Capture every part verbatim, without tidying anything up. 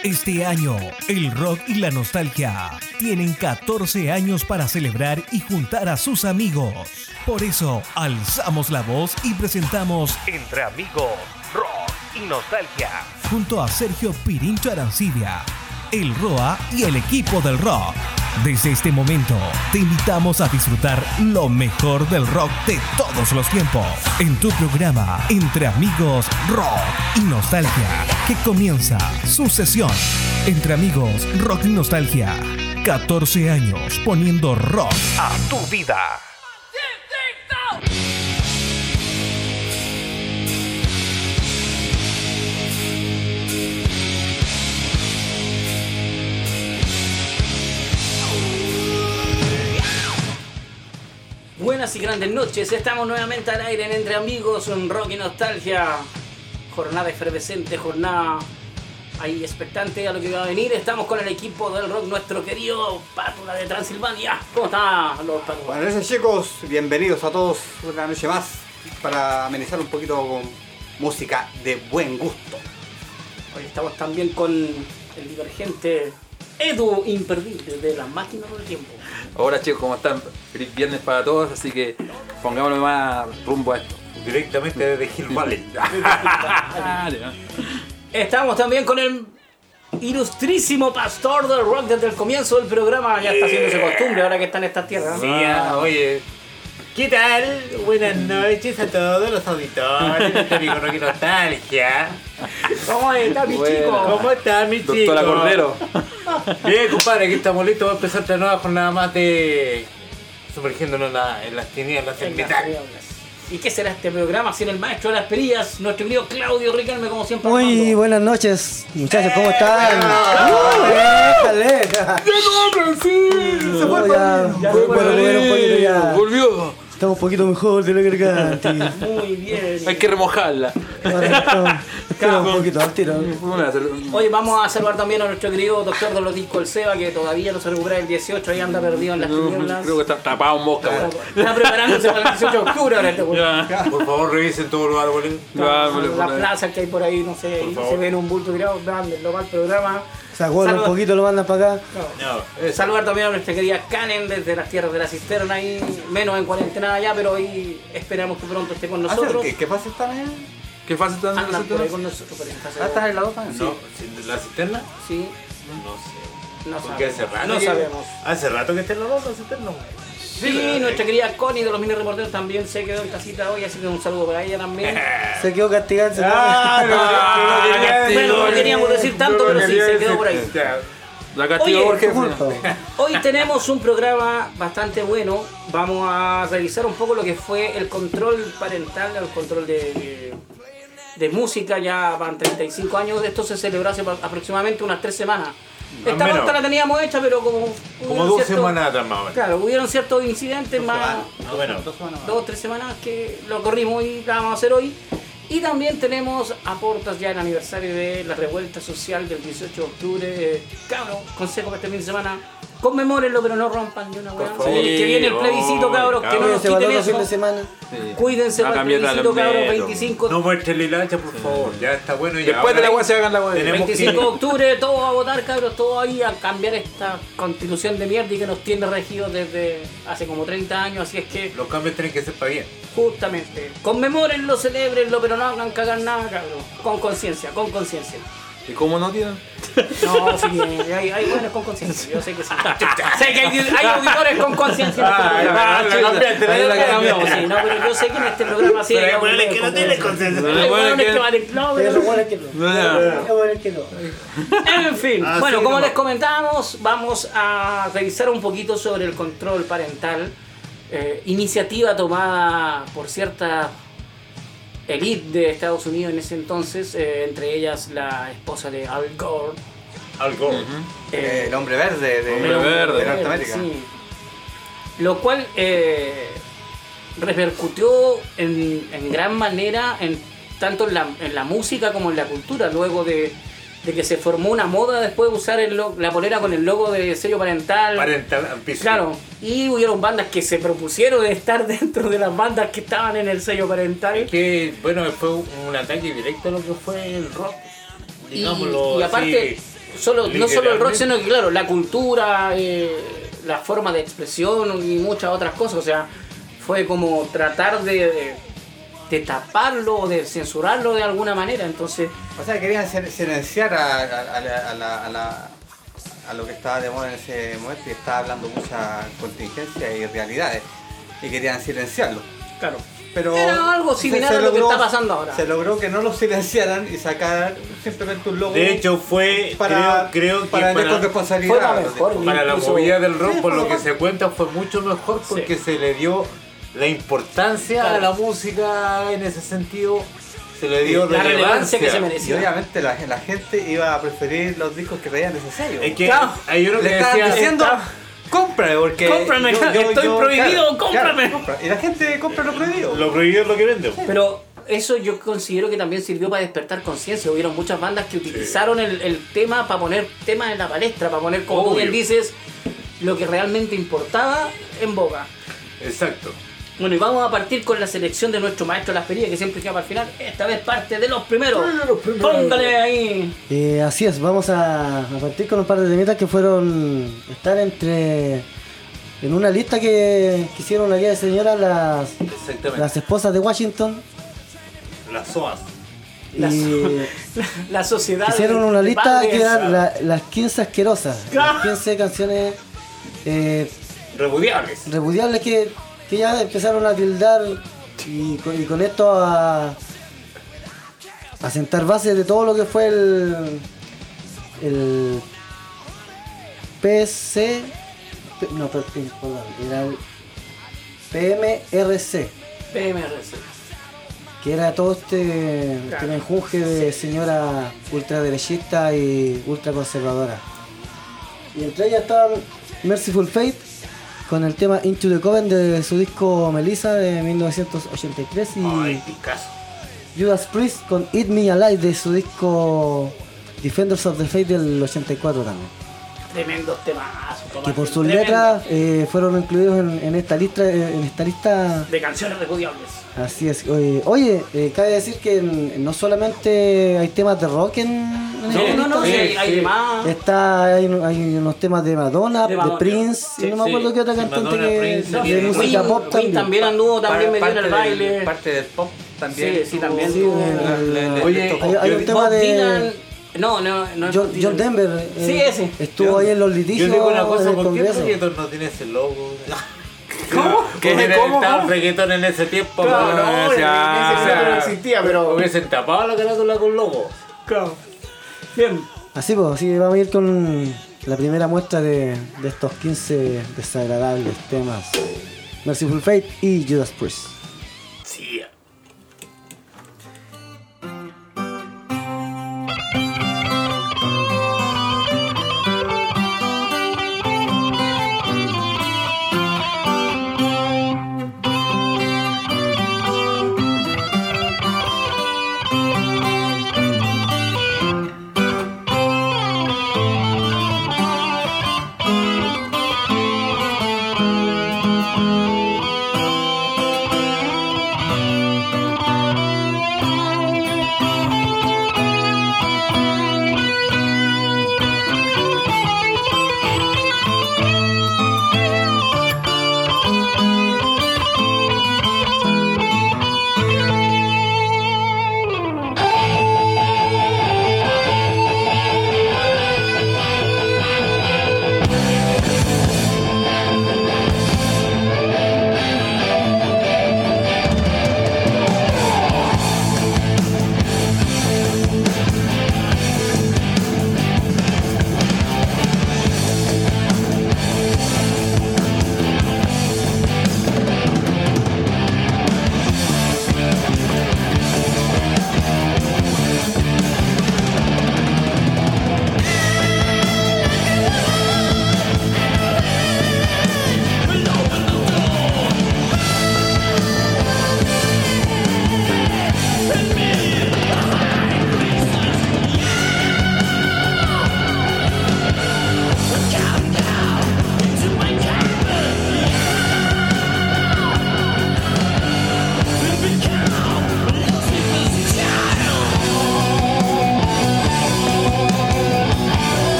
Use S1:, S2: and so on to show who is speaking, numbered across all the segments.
S1: Este año, el rock y la nostalgia tienen catorce años para celebrar y juntar a sus amigos. Por eso, alzamos la voz y presentamos Entre Amigos, Rock y Nostalgia, junto a Sergio Pirincho Arancibia, el Roa y el equipo del rock. Desde este momento, te invitamos a disfrutar lo mejor del rock de todos los tiempos en tu programa Entre Amigos, Rock y Nostalgia, que comienza su sesión. Entre Amigos, Rock y Nostalgia, catorce años poniendo rock a tu vida.
S2: Buenas y grandes noches, estamos nuevamente al aire en Entre Amigos, en Rock y Nostalgia. Jornada efervescente, jornada ahí expectante a lo que va a venir. Estamos con el equipo del rock, nuestro querido Pátula de Transilvania. ¿Cómo está, Lord Pátula?
S3: Buenas noches, chicos, bienvenidos a todos una noche más para amenizar un poquito con música de buen gusto.
S2: Hoy estamos también con el divergente Edu Imperdible de las máquinas del tiempo.
S4: Hola chicos, ¿cómo están? Feliz viernes para todos, así que pongámonos más rumbo a esto.
S3: Directamente desde Hill Valley.
S2: Estamos también con el ilustrísimo pastor del rock desde el comienzo del programa. Ya está haciéndose costumbre ahora que está en estas tierras.
S5: Sí, ah, oye, ¿qué tal? Buenas noches a todos los auditores de Amigo Rock y Nostalgia.
S2: ¿Cómo está mi
S4: Bueno.
S2: chico?
S5: ¿Cómo está mi chico?
S4: Doctora Cordero.
S5: Bien, compadre, aquí estamos listos para empezar otra nueva jornada más de sumergiéndonos en, la, en las tinieblas del
S2: En las
S5: metal.
S2: tinieblas. ¿Y qué será este programa sin el maestro de las perillas, nuestro querido Claudio Riquelme, como siempre?
S6: Muy
S2: Armando?
S6: buenas noches, muchachos, ¿cómo están? ¡Uh, déjale!
S2: Se fue
S6: Oh,
S2: el
S6: ya,
S2: país. Ya
S6: voy-
S2: se fue
S6: bueno,
S2: el
S6: bueno, un poquito ya.
S4: Volvió.
S6: Estamos un poquito mejor de lo que era antes.
S2: Muy bien.
S4: Hay que remojarla.
S6: Ahora estamos- estamos un poquito al tiro.
S4: Una-
S2: Hoy vamos a saludar también a nuestro querido doctor de los discos, el Seba, que todavía no se recupera el dieciocho, ahí anda perdido en las tinieblas.
S4: Creo que está tapado en mosca. weón.
S2: Está preparándose para el dieciocho de octubre ahora este güey.
S4: Ya.
S5: Por favor, revisen todos los árboles.
S4: Ya, me lo
S2: La
S4: pone.
S2: plaza que hay por ahí, no sé,
S5: Por
S2: y
S5: favor.
S2: se ven un bulto tirado, mándenlo para el programa.
S6: Se acuerdan un
S2: Saludos.
S6: poquito, lo mandan para acá.
S5: No, eso.
S2: Saludar también a nuestra querida Canen desde las tierras de la cisterna, ahí menos en cuarentena ya, pero hoy esperamos que pronto esté con nosotros.
S3: ¿Qué, ¿Qué pasa esta mañana?
S4: ¿Qué fácil están
S2: Andan por ahí con
S4: nosotros?
S2: nosotros, pero estás
S3: ¿Ah, estás en la otra?
S5: No, ¿sí, ¿la cisterna?
S2: Sí,
S5: No sé.
S2: no
S5: Porque hace
S2: sabemos.
S5: rato.
S2: No
S5: que-
S2: sabemos.
S5: Hace rato que está en la otra cisterna.
S2: Sí, nuestra querida Connie de los mini reporteros también se quedó en casita hoy, así que un saludo para ella también.
S6: Se quedó castigado. se
S5: Ah,
S6: quedó-
S5: no, no,
S2: Bueno, no queríamos decir tanto, pero sí, se quedó por ahí.
S4: La castigo
S2: Oye,
S4: Jorge.
S2: Hoy tenemos un programa bastante bueno. Vamos a revisar un poco lo que fue el control parental, el control de, de, de música. Ya van treinta y cinco años. Esto se celebró hace aproximadamente unas tres semanas. Esta
S5: menos.
S2: pauta la teníamos hecha, pero como...
S5: Como
S2: hubieron
S5: dos
S2: ciertos-
S5: semanas atrás más o menos.
S2: Claro, hubieron ciertos incidentes más...
S5: Ah, bueno.
S2: Dos o tres semanas que lo corrimos y la vamos a hacer hoy. Y también tenemos a portas ya el aniversario de la revuelta social del dieciocho de octubre. Eh, Cabros, consejo para este fin de semana. Conmemórenlo, pero no rompan ni una hueá.
S5: Por favor.
S2: Que viene el plebiscito,
S5: Sí,
S2: cabros, que no nos
S6: Cuídense para
S2: quiten
S6: el otro fin de
S2: eso.
S6: semana.
S2: Cuídense
S4: No
S2: para el
S4: cambien
S2: plebiscito,
S4: los
S2: cabros,
S4: metros.
S2: veinticinco.
S5: No muestren la hilacha, por favor. Ya está bueno. Ya.
S4: Después de la
S5: Ahora
S4: agua se hagan la agua.
S5: tenemos
S2: veinticinco de
S5: que-
S2: octubre, todos a votar, cabros, todos ahí a cambiar esta constitución de mierda y que nos tiene regidos desde hace como treinta años. Así es que,
S5: Los cambios tienen que ser para bien.
S2: justamente, conmemórenlo, celébrenlo, pero no hagan cagar nada, cabros. Con conciencia, con conciencia.
S4: ¿Y cómo no tienen?
S2: No, sí, hay, hay buenos con conciencia, yo sé que sí. Sé que hay, hay auditores con conciencia en este
S5: Ah,
S2: programa.
S5: la cambiaste, la
S2: Ahí la
S5: cambiaste.
S2: cambiamos, sí, no, pero yo sé que en este programa sí hay
S5: Pero hay hueones
S2: auditores
S5: que
S2: con
S5: no tienen
S2: conciencia.
S5: conciencia.
S2: Hay hueones
S4: que-
S2: que valen- no,
S6: Pero
S2: pero-
S6: lo bueno es que no. Lo bueno es que no.
S2: En fin,
S5: Así
S2: bueno, como
S5: nomás.
S2: les comentábamos, vamos a revisar un poquito sobre el control parental. Eh, iniciativa tomada por cierta elite de Estados Unidos en ese entonces, eh, entre ellas la esposa de Al Gore.
S5: Algo.
S2: eh,
S3: El hombre verde de,
S4: Hombre verde.
S3: de Norteamérica.
S2: Sí. Lo cual eh, repercutió en, en gran manera en tanto en la, en la música como en la cultura, luego de, de que se formó una moda después de usar el lo- la polera con el logo de sello parental.
S5: Parental and peaceful.
S2: Claro, y hubieron bandas que se propusieron de estar dentro de las bandas que estaban en el sello parental.
S5: Que, bueno, fue un ataque directo a lo que fue el rock.
S2: Y,
S5: Digámoslo
S2: y aparte,
S5: así.
S2: solo, no solo el rock, sino que claro, la cultura, eh, la forma de expresión y muchas otras cosas. O sea, fue como tratar de, de, de taparlo, de censurarlo de alguna manera. Entonces,
S3: O sea, querían sil- silenciar a, a, a la, a, la, a, la, a lo que estaba de moda en ese momento y estaba hablando mucha contingencia y realidades. Y querían silenciarlo.
S2: claro.
S3: Pero
S2: Era algo
S3: se-
S2: similar
S3: se
S2: a lo que
S3: logró-
S2: está pasando ahora.
S3: Se logró que no lo silenciaran y sacaran simplemente un logo
S5: De hecho, fue,
S3: para,
S5: creo, creo que
S3: para vender con
S5: para,
S3: responsabilidad.
S2: Fue la mejor.
S5: para la
S2: Incluso-
S5: movida del rock,
S3: Sí,
S5: por
S3: fue
S5: lo
S3: lo
S5: que
S3: mejor.
S5: se cuenta, fue mucho mejor porque se le dio la importancia
S2: Claro.
S5: a la música en ese sentido. Se le dio
S2: La relevancia que se
S3: Y
S2: merecía.
S3: obviamente la, la gente iba a preferir los discos que veían necesarios.
S5: Es que
S2: Claro.
S5: hay uno que
S3: Le estaban
S5: decía,
S3: diciendo, cómprame porque...
S2: Cómprame, estoy prohibido, cómprame.
S3: compra. Y la gente compra lo prohibido.
S5: lo prohibido es lo que vende.
S2: Pero eso yo considero que también sirvió para despertar conciencia. Hubieron muchas bandas que utilizaron el, el tema para poner temas en la palestra, para poner, como tú
S5: Obvio.
S2: bien dices, lo que realmente importaba en boga.
S5: Exacto.
S2: Bueno, y vamos a partir con la selección de nuestro maestro Las Perillas, que siempre queda para el final. Esta vez parte de los primeros. Póngale ahí.
S6: Eh, así es, vamos a, a partir con un par de temitas que fueron. Están entre. En una lista que, que hicieron la guía de señoras las,
S5: Exactamente.
S6: las esposas de Washington.
S5: Las S O A S.
S2: La,
S6: Y
S2: la, la sociedad.
S6: hicieron
S2: de-
S6: una
S2: de
S6: lista
S2: padres.
S6: que eran la- las quince asquerosas. Las quince canciones eh,
S5: Repudiables.
S6: repudiables que, que ya empezaron a tildar y con, y con esto a, a sentar bases de todo lo que fue el el P C P- no, per- perdón, era el P M R C,
S2: P M R C.
S6: que era todo este, este menjunje de señora ultraderechista y ultraconservadora. Y entre ellas estaban Merciful Fate con el tema Into the Coven de su disco Melissa de mil novecientos ochenta y tres y
S5: Ay, Picasso.
S6: Judas Priest con Eat Me Alive de su disco Defenders of the Faith del ochenta y cuatro también.
S2: Tremendos temazos.
S6: Que
S2: Tomás,
S6: por sus
S2: tremendos.
S6: letras eh, fueron incluidos en, en esta lista en esta lista.
S2: De canciones repudiables.
S6: Así es. Oye, oye, eh, cabe decir que en- no solamente hay temas de rock en, en
S2: No,
S6: esta
S2: no, no,
S6: lista.
S2: sí, hay, hay
S5: sí.
S2: más.
S6: Está, hay, hay unos temas de Madonna,
S2: De
S6: de,
S2: Madonna.
S6: Prince,
S2: Sí,
S6: y no me
S5: sí.
S6: acuerdo qué otra
S5: Sí,
S6: cantante
S5: Madonna,
S6: que,
S5: Prince,
S6: de
S5: Queen,
S6: música
S2: Queen,
S6: pop
S2: Queen
S6: también.
S2: también anduvo también medio en el
S3: del-
S2: baile.
S3: Parte del pop también.
S2: Sí, sí,
S3: tuvo-
S2: también
S6: Sí,
S2: tuvo-
S6: el-
S3: le- le-
S5: Oye,
S3: le tocó.
S6: hay, hay un
S2: Bob
S6: tema de
S2: Dylan. No, no, no. es
S6: John,
S2: Bob Dylan.
S6: John Denver. eh,
S2: Sí, ese.
S6: Estuvo ahí en los
S5: Yo
S6: litigios
S5: digo una
S6: en
S5: cosa,
S6: el
S5: ¿por qué el
S6: Congreso.
S5: reggaetón no tiene ese logo?
S2: ¿Cómo?
S5: ¿Qué
S2: ¿Cómo?
S5: estaba
S2: ¿Cómo?
S5: el reggaetón en ese tiempo?
S2: Claro,
S5: Bueno,
S2: no,
S5: o sea,
S2: en ese tiempo no existía, pero-
S5: Hubiesen tapado la carátula con logo.
S2: Claro. Bien.
S6: Así pues, así vamos a ir con la primera muestra de, de estos quince desagradables temas. Merciful Fate y Judas Priest.
S5: Sí.
S7: Thank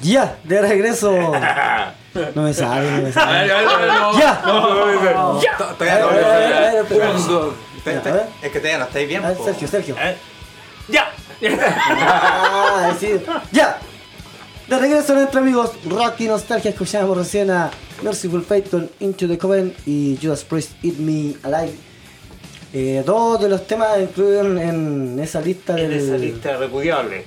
S6: Ya, de regreso. No me sale, no me sale. ¡Ya!
S2: ¡Ya!
S3: Todavía no,
S6: A ver, a ver, a ver, espera.
S3: Un, dos, te-
S6: Ya,
S3: te-
S6: a ver.
S3: Es que todavía no estáis bien.
S6: A ver,
S3: po.
S6: Sergio, Sergio.
S2: ¡Ya!
S6: Ah, sí. ¡Ya! De regreso entre amigos, Rock y Nostalgia. Escuchamos recién a Merciful Fate con Into the Coven y Judas Priest Eat Me Alive. Eh, dos de los temas incluidos en esa lista
S5: En
S6: del,
S5: esa lista repudiable.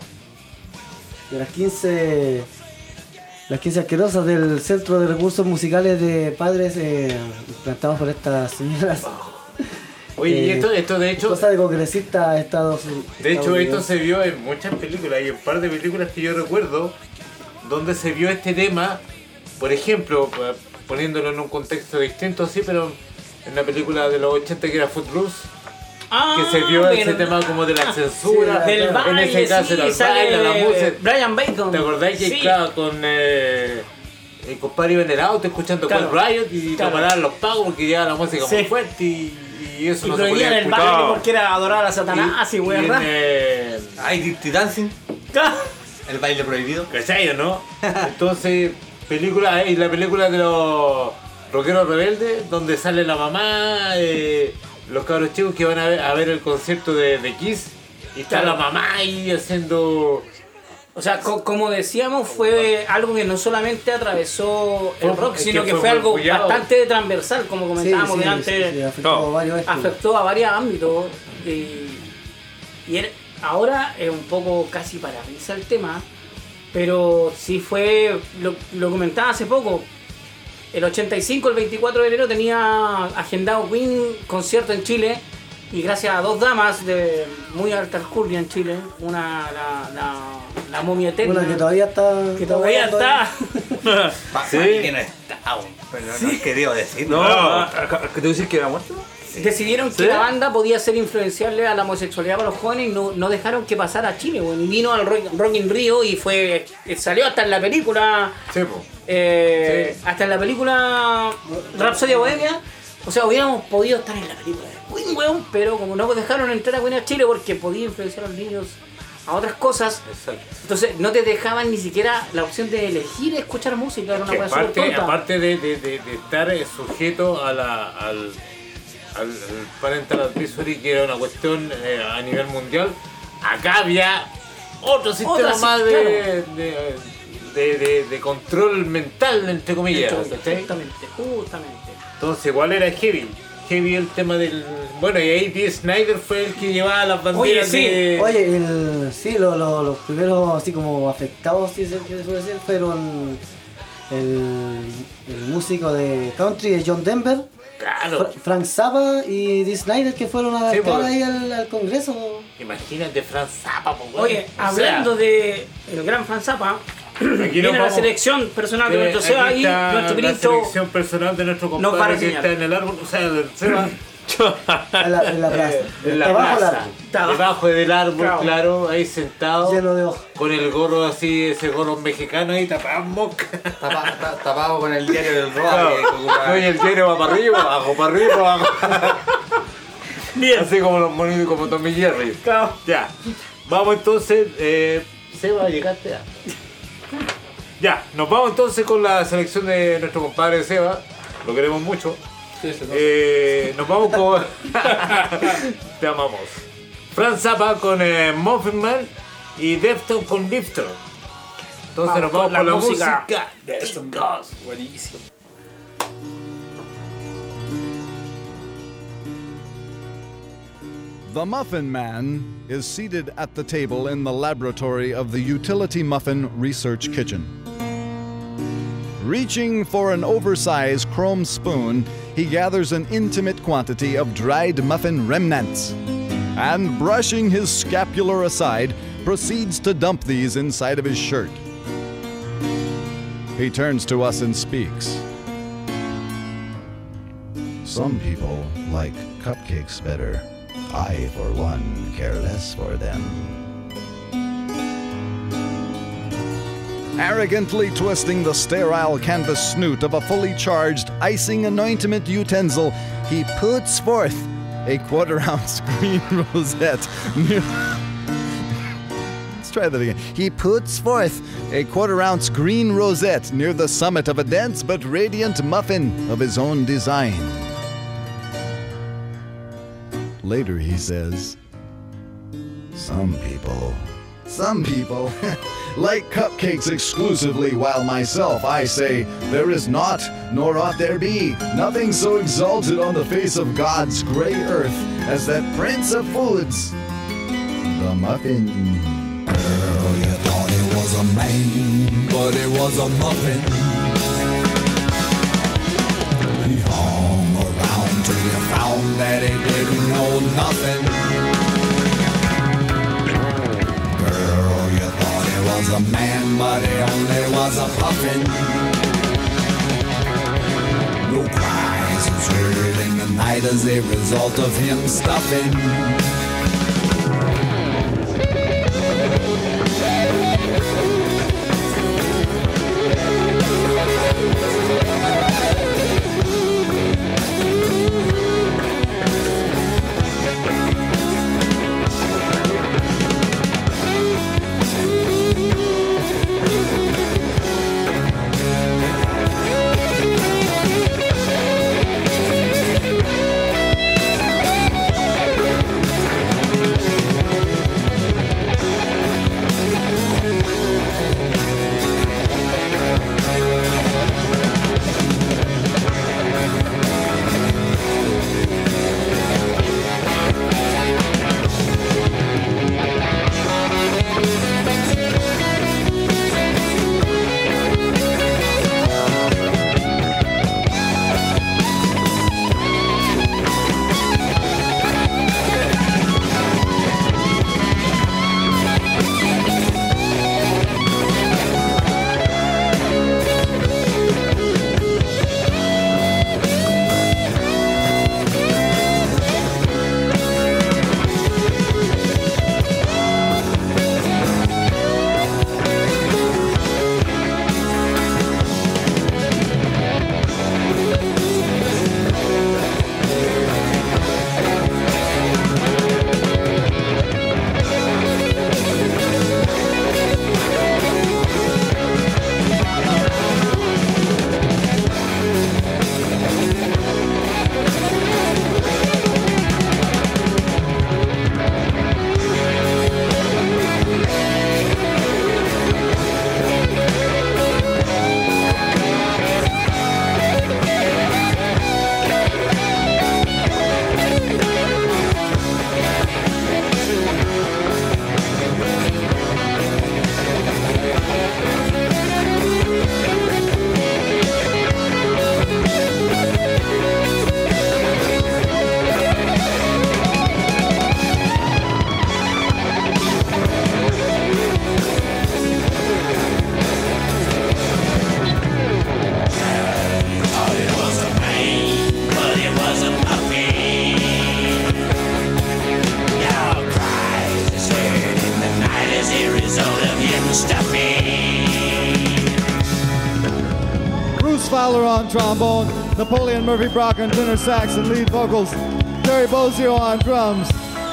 S6: de las quince las quince asquerosas del Centro de Recursos Musicales de Padres eh, implantados por estas señoras.
S5: Oye, y
S6: Eh,
S5: esto, esto de hecho,
S6: Cosa de congresistas Estados
S5: de hecho esto se vio en muchas películas, hay un par de películas que yo recuerdo donde se vio este tema, por ejemplo, pa- poniéndolo en un contexto distinto, sí, pero en la película de los ochenta que era Footloose,
S2: Ah,
S5: que se vio ese
S2: verdad.
S5: tema como de la censura,
S6: Sí,
S2: Del
S6: en
S2: baile,
S5: ese caso
S2: sí,
S5: era el
S2: sale
S5: baile, la música.
S2: Brian Bacon.
S5: ¿Te acordás que
S2: Sí.
S5: claro, con eh, el compadre iba en el auto escuchando
S2: Claro.
S5: Cold Riot y
S2: Claro.
S5: lo paraban los pagos porque llegaba la música muy
S2: Sí.
S5: fuerte y, y eso
S2: Y
S5: no se
S2: prohibían
S5: podía
S2: el
S5: escuchar?
S2: baile porque era adorar a Satanás y
S5: y
S2: weón.
S5: en, eh,
S3: Ay, Dirty Dancing, el baile prohibido.
S5: ¿cachai, no? Entonces, película, y la película de los rockeros rebeldes, donde sale la mamá, eh, los cabros chicos que van a ver, a ver el concierto de, de Kiss, y está
S2: Claro.
S5: la mamá ahí haciendo...
S2: O sea, co- como decíamos, fue algo que no solamente atravesó el
S5: Fue-
S2: rock,
S5: es
S2: sino
S5: que
S2: que
S5: fue
S2: fue
S5: muy
S2: algo
S5: cuidado.
S2: bastante transversal, como comentábamos
S6: sí, sí,
S2: delante.
S6: sí, sí, afectó
S4: No.
S6: a varios estilos.
S2: Afectó a varios ámbitos. Y, y era- ahora es un poco casi para risa el tema, pero sí fue, lo, lo comentaba hace poco. El ochenta y cinco, el veinticuatro de enero, tenía agendado Queen concierto en Chile. Y gracias a dos damas de muy alta alcurnia en Chile, una la, la, la momia eterna,
S6: Una que todavía está.
S2: que todavía está,
S3: Pa-
S4: Sí.
S3: pa' mí que no está aún. Pero no es que debo decir.
S4: No,
S5: No.
S4: ¿que te decir que era muerto?
S2: decidieron que
S4: ¿Sí?
S2: la banda podía ser influenciable a la homosexualidad para los jóvenes y no, no dejaron que pasara a Chile. Bueno, y vino al Rock, Rock in Rio y fue salió hasta en la película,
S5: Sí, po.
S2: eh, hasta en la película Rhapsodia Bohemia. O sea, hubiéramos podido estar en la película de Queen, weón, pero como no dejaron entrar a Queen a Chile porque podía influenciar a los niños a otras cosas,
S5: Exacto.
S2: entonces no te dejaban ni siquiera la opción de elegir escuchar música, era una
S5: Que
S2: cosa súper
S5: aparte,
S2: tonta.
S5: aparte de, de, de, de estar eh, sujeto a la, al, al, al parental advisory, que era una cuestión eh, a nivel mundial, acá había otro sistema
S2: Otra, sí,
S5: más de,
S2: claro.
S5: de, de, de- de control mental, entre comillas. ¿cachai?
S2: Justamente, justamente.
S5: Entonces, igual era heavy. Heavy el tema del. Bueno, y ahí Dee Snyder fue el que llevaba las banderas
S2: Oye, sí.
S5: de.
S6: Oye, el, sí, lo- lo- los primeros así como afectados, si se quiere decir, fueron el, el músico de country de John Denver,
S5: Claro.
S6: Fra- Frank Zappa y Dee Snyder, que fueron a
S5: Sí,
S6: dar cara
S5: pues.
S6: ahí al, al Congreso.
S5: Imagínate Franz Zappa, po, weón.
S2: Oye,
S5: O sea,
S2: hablando de el gran Franz Zappa,
S5: aquí
S2: viene
S5: nos
S2: la
S5: vamos-
S2: selección personal de
S5: Eh,
S2: nuestro Seba
S5: aquí
S2: y
S5: está
S2: nuestro
S5: la
S2: ministro.
S5: selección personal de nuestro
S2: nos va a
S5: compadre que
S2: reseñar.
S5: está en el árbol, o sea, del Seba.
S6: En la, en la plaza.
S5: Eh, en la
S6: Está abajo
S5: plaza,
S6: la-
S2: Está abajo.
S5: debajo del árbol,
S2: Claro.
S5: claro, ahí sentado,
S6: lleno de ojos.
S5: con el gorro así, ese gorro mexicano ahí tapado en moca.
S3: Tapa- ta- Tapado con el diario del rock.
S5: Claro.
S3: que ocupaba.
S5: Oye, el diario va para arriba, abajo, para arriba, abajo.
S2: Bien.
S5: Así como los monitos, como Tommy Jerry.
S2: Claro.
S5: Ya, vamos entonces, eh, Seba, llegaste a... Ya, nos vamos entonces con la selección de nuestro compadre Seba, lo queremos mucho. Eh, nos vamos con... Te amamos. Franz Zappa con eh, Muffin Man y Deftones con Lifter. Entonces nos vamos con la, música, de estos dos.
S4: Buenísimo.
S7: The Muffin Man is seated at the table in the laboratory of the Utility Muffin Research Kitchen. Reaching for an oversized chrome spoon, he gathers an intimate quantity of dried muffin remnants and, brushing his scapular aside, proceeds to dump these inside of his shirt. He turns to us and speaks. Some people like cupcakes better. I, for one, care less for them. Arrogantly twisting the sterile canvas snoot of a fully charged icing anointment utensil, he puts forth a quarter ounce green rosette. Let's try that again. He puts forth a quarter ounce green rosette near the summit of a dense but radiant muffin of his own design. Later he says, Some people, some people like cupcakes exclusively, while myself I say, there is not, nor ought there be, nothing so exalted on the face of God's grey earth as that prince of foods, the muffin.
S8: Girl, you thought it was a man, but it was a muffin. He hung around till you found that he didn't know nothing. Girl, you thought he was a man, but he only was a puffin. No cries was heard in the night as a result of him stuffing.
S9: On trombone, Napoleon Murphy Brock on tenor sax and lead vocals, Terry Bozio on drums,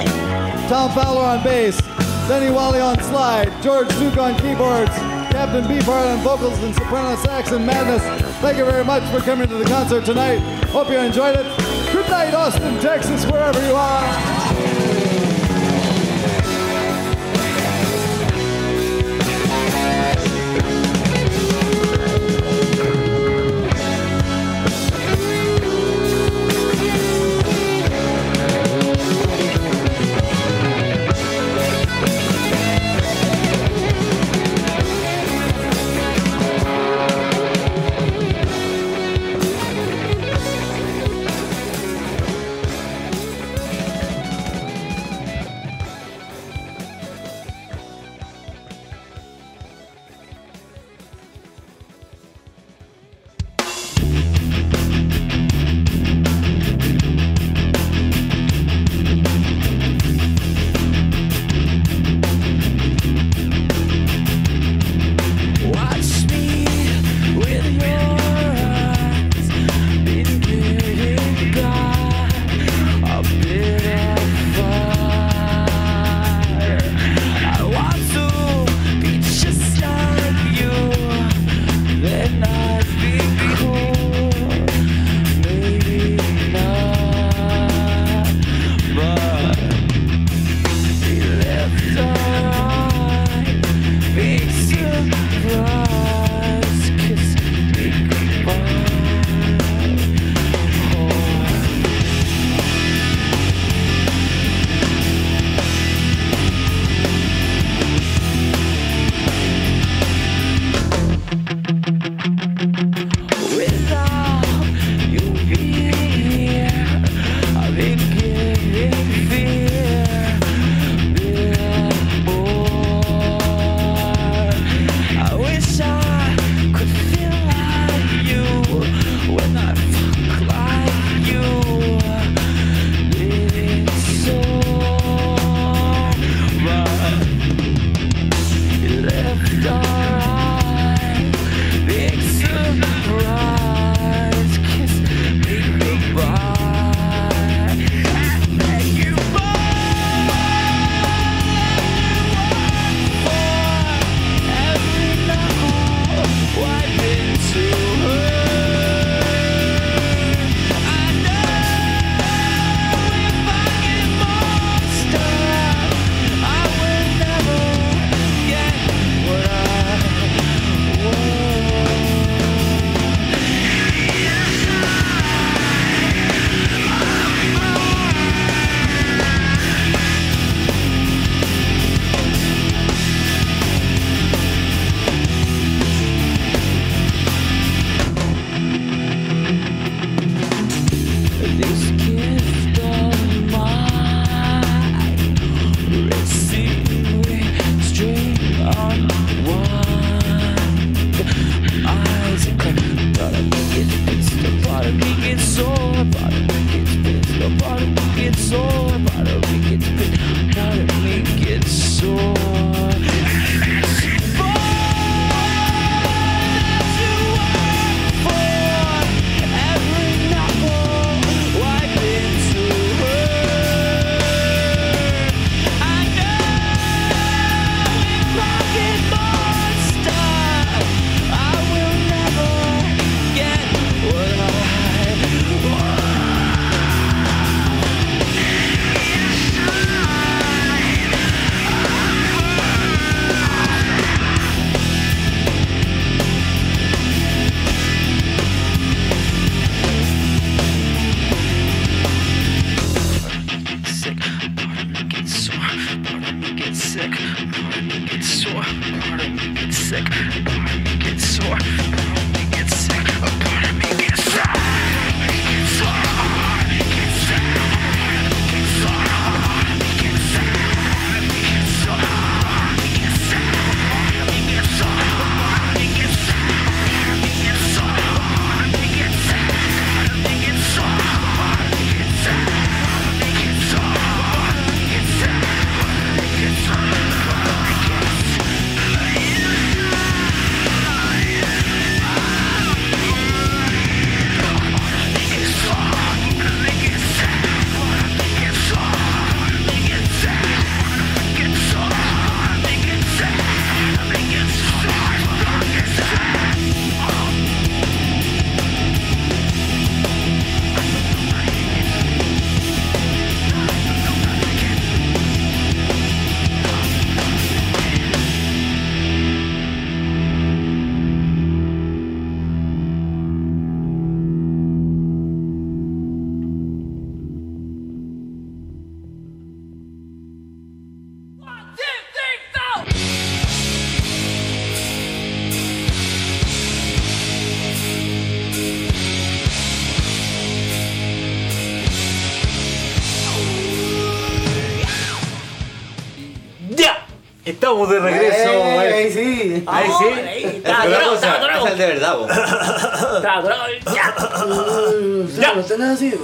S9: Tom Fowler on bass, Denny Wally on slide, George Duke on keyboards, Captain Beefheart on vocals and soprano sax and madness. Thank you very much for coming to the concert tonight. Hope you enjoyed it. Good night, Austin, Texas, wherever you are.
S10: gets sore, part of me gets bit, part of me gets sore.
S5: Estamos de regreso.
S6: Eh, ahí sí.
S5: Ahí sí.
S2: Ahí, estaba
S3: Pero la
S2: drogado,
S3: cosa,
S2: estaba drogado.
S3: es el de verdad, po.
S2: Estaba drogado, ya.
S6: Ya. No está nada así.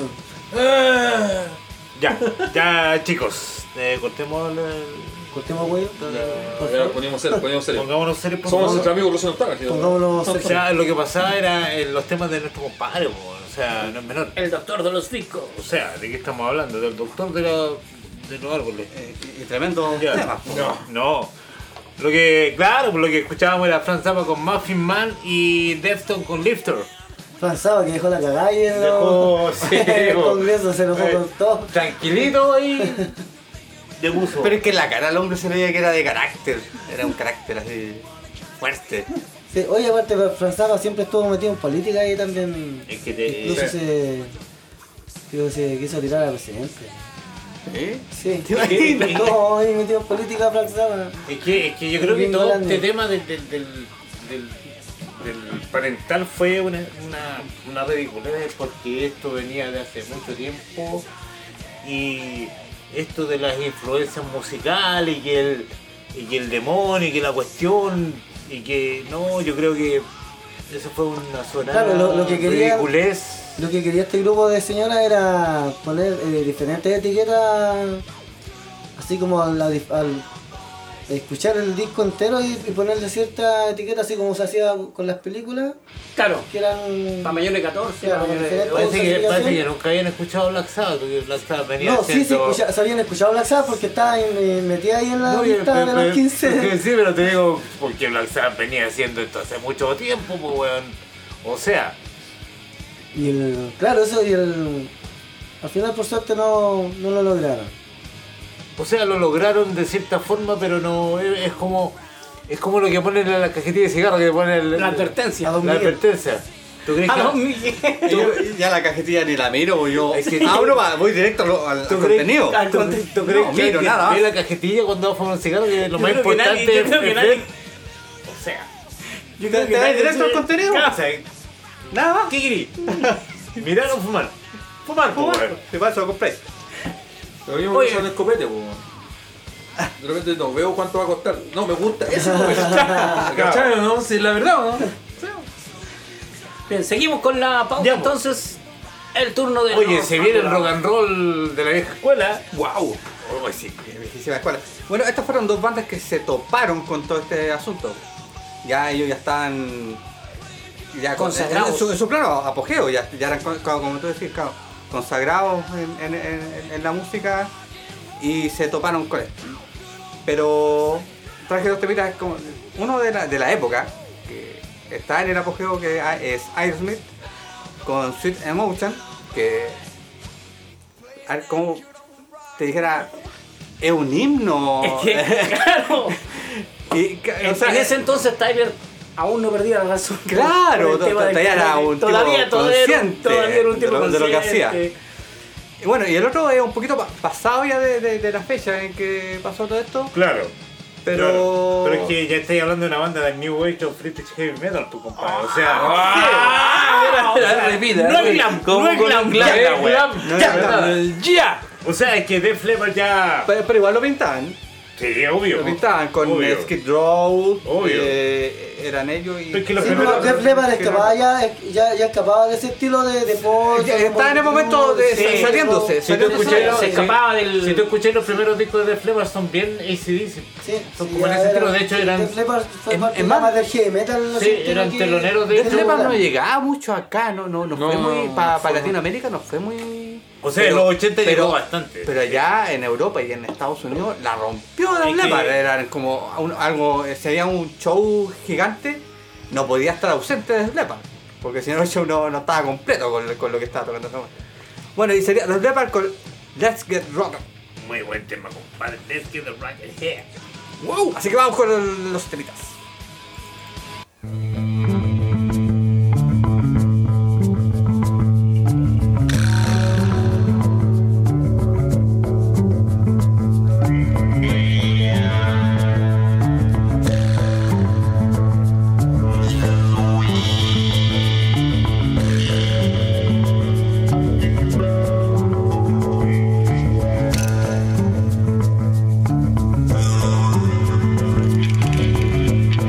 S5: Ya, ya chicos, eh, cortemos el...
S6: Cortemos huello.
S4: Ya nos ponemos serios, ponemos serios.
S5: Pongámonos serios, por
S4: Somos
S5: favor.
S4: nuestros amigos Luciano Nostalgia.
S6: Pongámonos
S5: O sea, lo que pasaba era en los temas de nuestro compadre, po. O sea, no es menor.
S2: El doctor de los discos.
S5: O sea, ¿de qué estamos hablando? Del doctor de, la, de los árboles.
S3: Eh, y tremendo
S5: Ya.
S3: tema, po.
S5: No, no. Lo que, claro, lo que escuchábamos era Frank Zappa con Muffin Man y Defton con Lifter.
S6: Pensaba que dejó la cagada y en
S5: Dejó,
S6: los-
S5: sí,
S6: en el
S5: po.
S6: Congreso se enojó
S5: Eh,
S6: con todo.
S5: Tranquilito ahí. De buzo.
S3: Pero es que en la cara al hombre se le veía que era de carácter. Era un carácter así fuerte.
S6: Sí, oye, aparte, Frank Zappa siempre estuvo metido en política y también.
S5: Es que te...
S6: Incluso se. Creo que se quiso tirar a presidente.
S3: ¿Eh?
S6: Sí.
S3: ¿Te imaginas?
S6: Estuvo ahí metido en política Frank Zappa.
S5: Es que, es que yo creo que
S6: Bien
S5: todo
S6: grande.
S5: este tema del, del, del, del, del parental fue una, una, una ridiculez porque esto venía de hace mucho tiempo y esto de las influencias musicales y que el, y que el demonio y que la cuestión y que no, yo creo que eso fue una sonada
S6: Claro, lo- lo que quería-
S5: ridiculez.
S6: Lo que quería este grupo de señoras era poner eh, diferentes etiquetas, así como al, al escuchar el disco entero y, y ponerle cierta etiqueta, así como se hacía con las películas,
S2: Claro.
S6: que eran...
S2: Para mayores de catorce,
S6: Claro,
S2: para mayores de
S6: diferente.
S5: Parece que,
S6: clasificación.
S5: parece que nunca habían escuchado Black Sabbath, porque Black Sabbath venía
S6: No, sí, sí,
S5: siendo...
S6: escucha- se habían escuchado Black Sabbath porque estaba en- eh, metida ahí en la
S5: No, yo-
S6: lista
S5: pero-
S6: de
S5: pero-
S6: los quince.
S5: Sí, pero te digo, porque Black Sabbath venía haciendo esto hace mucho tiempo, pues, weón. O sea,
S6: Y el, claro, eso y el... Al final por suerte no, no lo lograron.
S5: o sea, lo lograron de cierta forma, pero no, es, es como es como lo que ponen en la cajetilla de cigarro, que ponen el-
S2: La advertencia.
S6: A don
S5: la
S6: Miguel.
S5: advertencia. ¿Tú crees
S2: A
S5: que,
S2: don Miguel.
S3: Yo ya la cajetilla ni la miro, yo
S5: Es que-
S3: abro, va, voy directo al, al
S5: ¿Tú crees-
S3: contenido.
S2: al
S5: ¿tú,
S2: conte-
S5: tú crees
S3: no,
S5: que
S3: miro
S5: alguien
S3: nada.
S5: ve la cajetilla cuando va a fumar un cigarro? Que lo
S2: Yo
S5: más
S2: creo que
S5: importante
S2: nadie- yo creo que
S5: es
S2: nadie-
S5: ver- O sea,
S2: Yo
S3: ¿Te, te vas directo al contenido?
S5: ¿qué haces?
S3: Nada más.
S5: ¿Qué querís? ¿Mirar o fumar? Fumar, pues, weón.
S3: Te paso a comprar.
S4: Lo mismo
S2: Oye.
S4: que son escopete, po. De repente no veo cuánto va a costar. No, me gusta ese escopete. ¿Cachai? ¿No? Si es la verdad, ¿no?
S2: Bien, seguimos con la pauta
S5: Ya, pues.
S2: entonces. El turno de
S5: Oye,
S2: los
S5: se viene el
S2: Natural.
S5: rock and roll de la vieja escuela.
S3: ¡Wow! Oh, sí, viejísima escuela. Bueno, estas fueron dos bandas que se toparon con todo este asunto. Ya ellos ya estaban ya con-
S2: Consagrados.
S3: En, su, en su plano apogeo, ya, ya eran, con- como tú decís, claro, consagrados en, en- en- en la música y se toparon con esto. Pero traje dos temitas, como uno de la, de la época, que está en el apogeo, que es Aerosmith, con Sweet Emotion, que a ver, como te dijera, es un himno.
S2: Es que, claro.
S3: Y, ca-
S2: En,
S3: o sea,
S2: en ese entonces Tyler aún no perdía la razón.
S3: claro,
S2: Por el tema del
S3: todavía era
S2: cannabis.
S3: un tipo
S2: todavía, todavía era un-
S3: consciente
S2: todavía era un tipo
S3: de lo- de lo que
S2: consciente.
S3: hacía. Y bueno, y el otro es un poquito pa- pasado ya de, de- de la fecha en que pasó todo esto,
S5: Claro.
S3: pero...
S5: Claro. Pero es que ya estáis hablando de una banda de New Age of British Heavy Metal, tu compadre. O sea.
S4: Ah, mira, mira, repita.
S2: no es glam,
S4: como
S2: no es
S4: con
S2: glam,
S4: un glam,
S5: ya,
S4: la wea.
S5: glam,
S3: no es
S4: Ya,
S3: verdad.
S4: ya.
S5: O sea, es que Def Leppard ya.
S3: Pero, pero igual lo pintaban,
S5: Sí, obvio.
S3: lo pintaban con
S5: Obvio.
S3: Skid Row,
S5: Obvio.
S3: eh, eran ellos y...
S5: Pero es que los
S6: Sí,
S5: primeros-
S6: pero Def Leppard
S3: que
S6: escapaba
S3: no-
S6: ya, ya, ya escapaba de ese estilo de, de post.
S3: Ya estaba en el momento de
S6: Sí,
S3: saliéndose,
S5: Si tú
S3: saliéndose.
S5: escuchas,
S2: Se escapaba del-
S5: Si tú escuchas los primeros discos de Def Leppard son bien A C D C.
S6: Sí,
S5: Son
S6: sí,
S5: como en
S6: ya
S5: ese estilo,
S6: era-
S5: de hecho eran.
S6: Def Leppard fue
S3: Es-
S6: parte
S3: es
S6: más
S3: más-
S6: del heavy metal.
S5: Sí,
S6: ese estilo
S5: eran
S6: que-
S5: teloneros de
S3: Def
S5: hecho.
S3: Leppard no llegaba mucho acá, no, no, no fue
S4: No,
S3: muy... Para
S4: fue-
S3: Latinoamérica no fue muy...
S5: O sea, en los ochenta llegó bastante.
S3: Pero allá en Europa y en Estados Unidos la rompió Def
S5: Es que-
S3: Leppard. Eran como un- algo, si había un show gigante, no podía estar ausente de Def Leppard, porque si no el show no, no estaba completo con, con lo que estaba tocando ese momento. Bueno, y sería Def Leppard con Let's Get Rockin'.
S5: Muy buen tema, compadre. Let's get the rock in here.
S3: Wow. Así que vamos con los temitas.
S8: Thank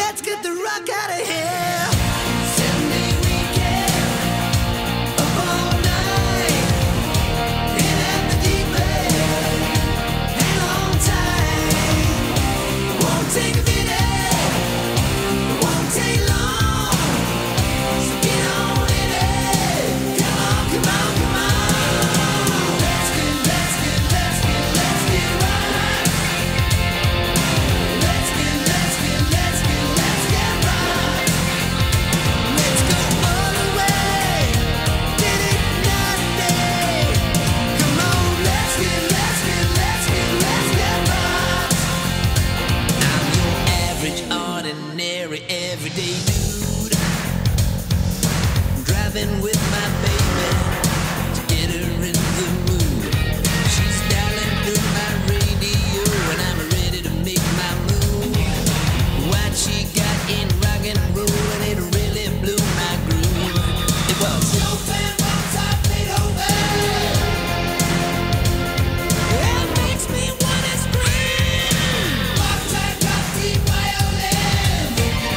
S8: let's get the rock out of here. Sunday weekend, up all night, in at the deep end, hang on tight. Won't take a minute, won't take long, so get on in it. Come on, come on, come on. Let's get, let's get, let's get, let's get right. Let's get, let's get, let's get, let's get right. Let's go all the way. Did it not day? Come on, let's get, let's get, let's get, let's get right. I'm your average, ordinary, everyday dude, driving with my baby to get her in the mood. She's dialing through my radio and I'm ready to make my move. What she got in rock and roll and it really blew my groove. It was Chopin, Mozart, Beethoven. It makes me wanna scream. Mozart got the violin.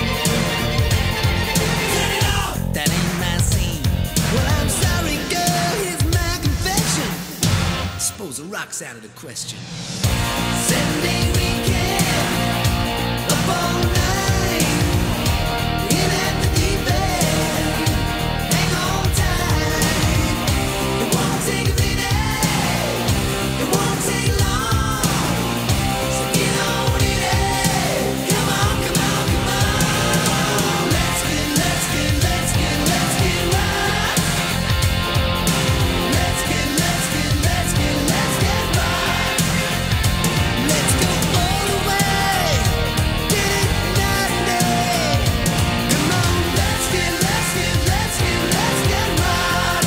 S8: Turn it off. That ain't my scene. Well, I'm sorry, girl. Here's my confession. Suppose the rock's out of the question. Sunday weekend, up all night, in at the deep end, hang on tight. It won't take a minute, it won't take long, so get on in it. Come on, come on, come on. Let's get, let's get, let's get, let's get right. Let's get, let's get, let's get, let's get right. Let's go all the way. Did it not day? Come on, let's get, let's get, let's get, let's get right.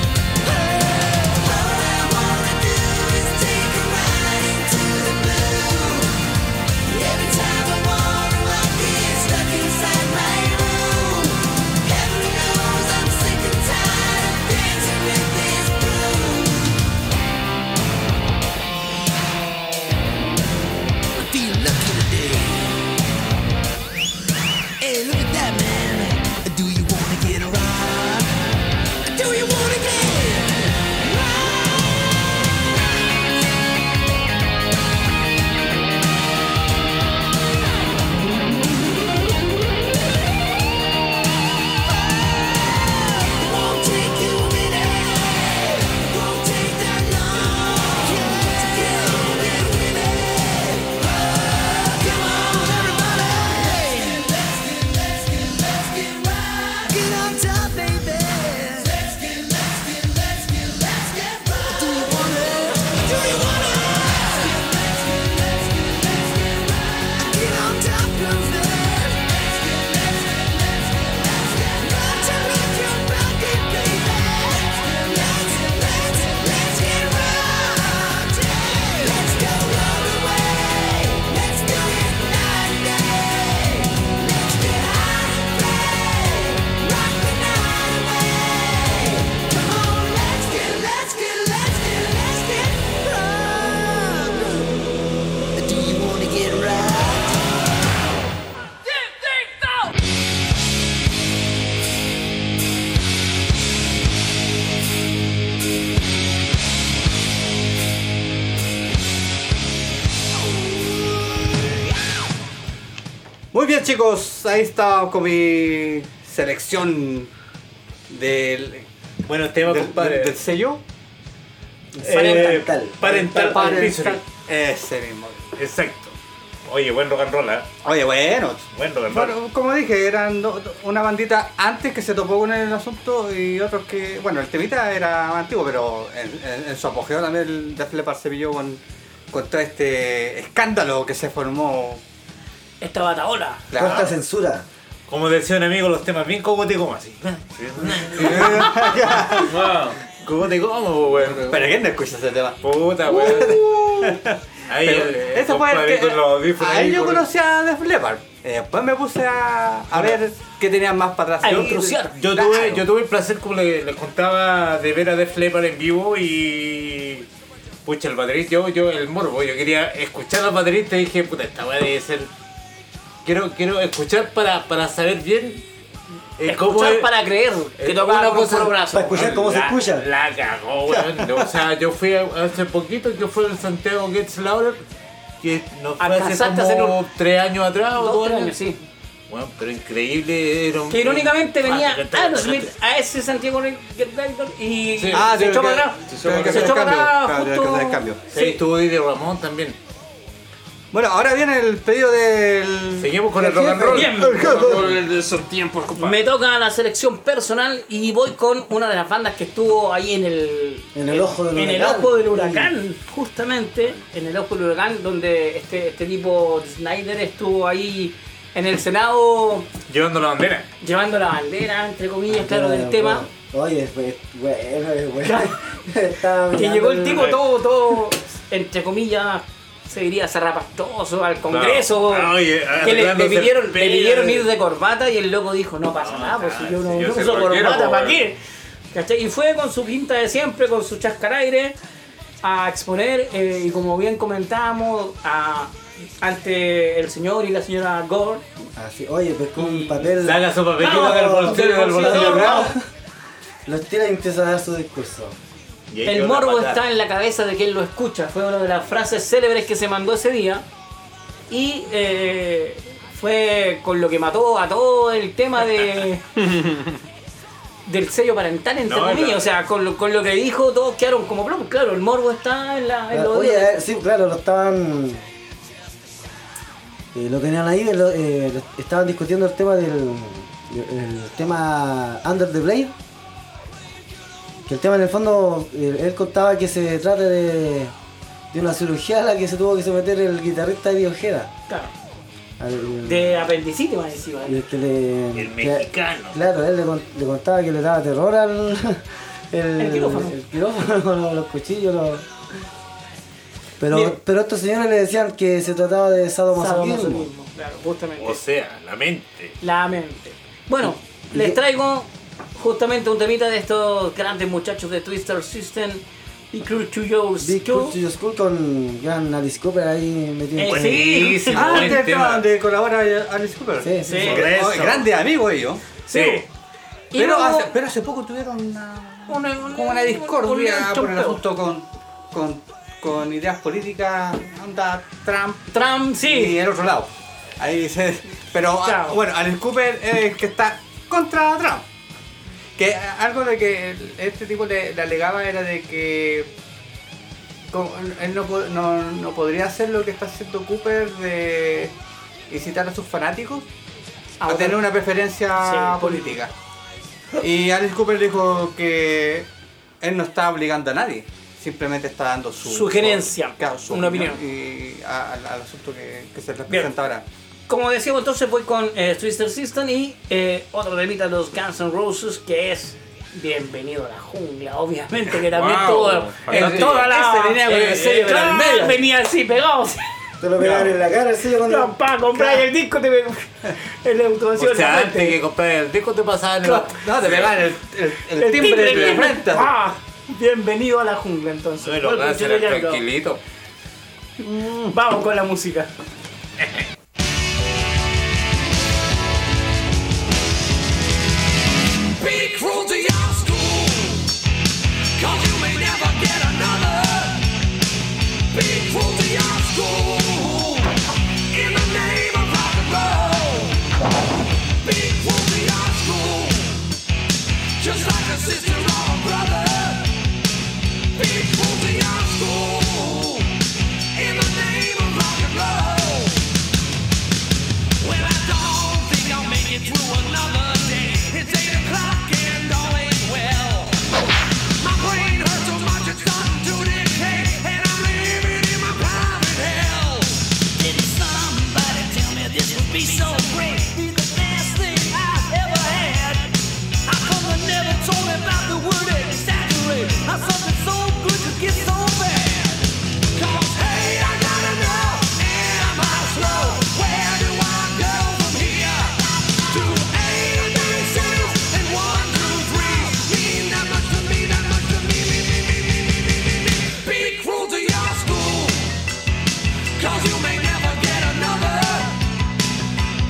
S8: All I wanna do is take a ride into the blue. Every time I wanna, I get stuck inside my room. Heaven knows I'm sick and tired of dancing with this broom. I feel lucky today. Hey, look at that, man. Do you wanna get right? Do you wanna get right? Won't take you a minute. Won't take that long. To get on and win it. Come on, everybody. Let's get, let's get, let's get right. Get on top, baby. Let's get, let's get, let's get, let's get right. Do you wanna? Do you wanna? Let's get, let's get, let's get, let's get right. Get on top, groovy. Let's get, let's get, let's get, let's get right. To rock your body, baby. Let's get, let's get, let's get right. Let's go all the way. Let's do it night and day. Let's get high and play. Rock the night away. Come on, let's get, let's get, let's get, let's get right. Do you wanna get right?
S3: Muy bien, chicos, ahí está con mi selección del,
S5: Bueno, tema,
S3: del,
S5: compadre.
S3: del sello.
S5: Eh,
S6: Parental.
S5: Parental
S3: Parental.
S5: Advisory.
S3: Ese mismo.
S5: Exacto. Oye, buen rock and roll, ¿eh?
S3: Oye, bueno.
S5: Buen rock and roll.
S3: Bueno, como dije, eran do- do- una bandita antes que se topó con el asunto y otros que, bueno, el temita era más antiguo, pero en, en- en su apogeo también el Def Leppard se pilló con, con todo este escándalo que se formó.
S2: Esta bataola.
S3: Claro.
S6: Corta censura.
S5: Como decía un amigo, los temas bien cogote como así. Wow. Cogote como, weón.
S3: Pero ¿quién no escucha ese tema?
S5: Puta, weón. Ahí,
S3: Pero
S5: eh,
S3: ese fue el
S5: compadre,
S3: que,
S5: con los audífonos
S3: ahí
S5: ahí
S3: yo
S5: con-
S3: conocí a Def Leppard. Eh, después me puse a, a ver qué tenían más para atrás.
S2: A
S3: Yo-
S2: intrusiar.
S5: Yo
S3: Claro.
S5: tuve, yo tuve el placer, como le- les contaba, de ver a Def Leppard en vivo y... Pucha, el baterista, yo, yo, el morbo, yo quería escuchar al baterista y dije, puta, esta weá debe ser quiero, quiero escuchar para, para saber bien eh, cómo
S2: Escuchar
S5: es-
S2: para creer que
S5: eh,
S2: tocaba
S5: una
S2: con
S5: cosa-
S2: puro brazo.
S6: Para escuchar cómo se
S5: La-
S6: escucha.
S5: La cagó, weón. O sea, yo fui a- hace poquito que fue el Santiago Gets Louder, que no fue hace
S2: Alcanzaste a hacer
S5: como
S2: un-
S5: tres años atrás o
S2: Dos,
S5: dos
S2: tres
S5: años.
S2: años, sí.
S5: Bueno, pero increíble. Era un,
S2: Que irónicamente venía
S5: Ah, te cantaba,
S2: Aerosmith
S5: te
S2: a ese Santiago Get Back y
S5: Sí.
S3: Ah,
S2: se
S3: sí,
S2: echó
S3: que-
S2: para atrás.
S3: se echó
S2: Se
S3: para
S2: echó para
S3: cambio.
S2: atrás
S3: Claro,
S2: justo.
S3: que hacer el cambio.
S5: Sí, estuvo Didi Ramón también.
S3: Bueno, ahora viene el pedido del.
S5: Seguimos con el rock and roll.
S2: Bien.
S4: De esos tiempos, compadre.
S2: Me toca la selección personal y voy con una de las bandas que estuvo ahí en el
S6: En el ojo del
S2: en el
S6: huracán.
S2: ojo del huracán, justamente en el ojo del huracán, donde este, este tipo Snyder estuvo ahí en el Senado
S5: Llevando la bandera.
S2: llevando la bandera, entre comillas, claro, del tema.
S6: Oye, pues, bueno, es bueno. Estaba
S2: Que
S6: mirando
S2: llegó el tipo
S6: el-
S2: todo, todo, entre comillas, se diría zarrapastoso al Congreso.
S5: Claro. Oye,
S2: que le, le
S5: arreglándose
S2: pidieron,
S5: el
S2: le
S5: pelo.
S2: pidieron ir de corbata y el loco dijo, no pasa nada, pues si yo no,
S5: si yo
S2: no
S5: soy
S2: uso
S5: rockero,
S2: corbata,
S5: po,
S2: ¿para
S5: weón.
S2: qué? ¿Cachai? Y fue con su pinta de siempre, con su chascaraire, a exponer, eh, y como bien comentábamos, a, ante el señor y la señora Gore.
S6: Así, oye, pues con un papel.
S5: Saca su papelito
S2: No,
S5: del bolsillo, del bolsillo
S2: no,
S5: bravo.
S6: Los tira y empieza a dar su discurso.
S5: Y ahí
S2: El
S5: quedó la
S2: morbo
S5: patada.
S2: está en la cabeza de quien lo escucha. Fue una de las frases célebres que se mandó ese día. Y eh, fue con lo que mató a todo el tema de del sello parental, entre
S5: No,
S2: comillas.
S5: no.
S2: O sea, con lo, con lo que dijo, todos quedaron como plomos. Claro, el morbo está en la. En
S6: Ah,
S2: lo
S6: Oye,
S2: de-
S6: eh, sí, claro, lo estaban. eh, lo tenían ahí, lo, eh, lo- estaban discutiendo el tema del. El tema Under the Blade. Que el tema en el fondo, eh, él contaba que se trata de. De una cirugía a la que se tuvo que someter el guitarrista Eddie Ojeda.
S2: Claro,
S6: Al-
S2: de apendicitis más encima.
S6: y el que le.
S5: El
S6: que-
S5: mexicano.
S6: claro, él le, con- le contaba que le daba terror al. El,
S2: El quirófano.
S6: el quirófano con los, los cuchillos. Los... Pero,
S2: Bien.
S6: pero estos señores le decían que se trataba de sadomasoquismo.
S2: Sadomasoquismo, claro, justamente.
S5: O sea, la mente.
S2: La mente. Bueno,
S6: Y-
S2: les
S6: y-
S2: traigo justamente un temita de estos grandes muchachos de Twister System y Crew to Your
S6: Big
S2: School.
S6: Cool to Your School con gran Alice Cooper ahí metido.
S2: Eh,
S6: en-
S2: sí.
S5: Buenísimo,
S3: Ah,
S5: buen
S3: este
S5: tema.
S3: donde colabora Alice Cooper.
S6: Sí, sí,
S2: Sí.
S6: sí.
S5: Por eso.
S3: Oh, grandes amigos ellos.
S2: Sí. Y
S3: Pero,
S2: luego-
S3: hace, pero hace poco tuvieron una,
S2: Una- una-
S3: como una discordia
S2: un
S3: por el
S2: chompeo.
S3: asunto con, con, con ideas políticas, onda Trump
S2: Trump,
S3: y
S2: sí.
S3: el otro lado. Ahí se, pero ah,
S2: Claro.
S3: bueno, Alice Cooper es el que está contra Trump. Que ah, algo de que este tipo le, le alegaba era de que como él no, po- no, no podría hacer lo que está haciendo Cooper de incitar a sus fanáticos
S2: A
S3: a
S2: votar.
S3: tener una preferencia
S2: Sí,
S3: política. Y Alice Cooper dijo que él no está obligando a nadie, simplemente está dando su
S2: Sugerencia,
S3: su- claro, su
S2: una opinión.
S3: y a- al, al asunto que, que se les
S2: Bien.
S3: presenta ahora.
S2: Como decíamos, entonces voy con eh, Twister System y eh, otro temita de los Guns N' Roses que es Bienvenido a la Jungla, obviamente, que también
S5: Wow,
S2: todo, en
S5: fantástico.
S2: toda la.
S3: Este venía con el sello de la
S2: claro,
S3: Almeida.
S2: venía así pegado.
S6: Te lo pegaban en la cara el sello cuando.
S2: No, para comprar el disco te pegó el automoción
S5: O sea, antes que comprar el disco te pasaban el...
S3: No, te pegan el, el, el,
S2: el
S3: timbre de
S2: timbre.
S3: frente.
S2: Ah, bienvenido a la jungla entonces.
S5: No, y los
S2: Welcome
S5: Guns
S2: to
S5: eran
S2: the jungle.
S5: tranquilitos.
S2: Vamos con la música.
S8: Be cruel to your school, 'cause you may never get another. Be cruel to your school, in the name of rock and roll. Be cruel to your school, just like a sister or a brother. Be cruel to your school, in the name of rock and roll. Well, I don't think I'll make it through another day. It's eight o'clock and all ain't well. My brain hurts so much it's starting to decay, and I'm living in my private hell. Didn't somebody tell me this would be so great? Be the best thing I ever had. How come they never told me about the word exaggerate? How something so good could get so bad? 'Cause hey, I gotta know, am I slow? Where do I go from here? To eight, nine, six, and one, two, three. Mean that much to me, that much to me, me, me, me, me, me, me, me, me. Be cruel to your school, 'cause you may never get another.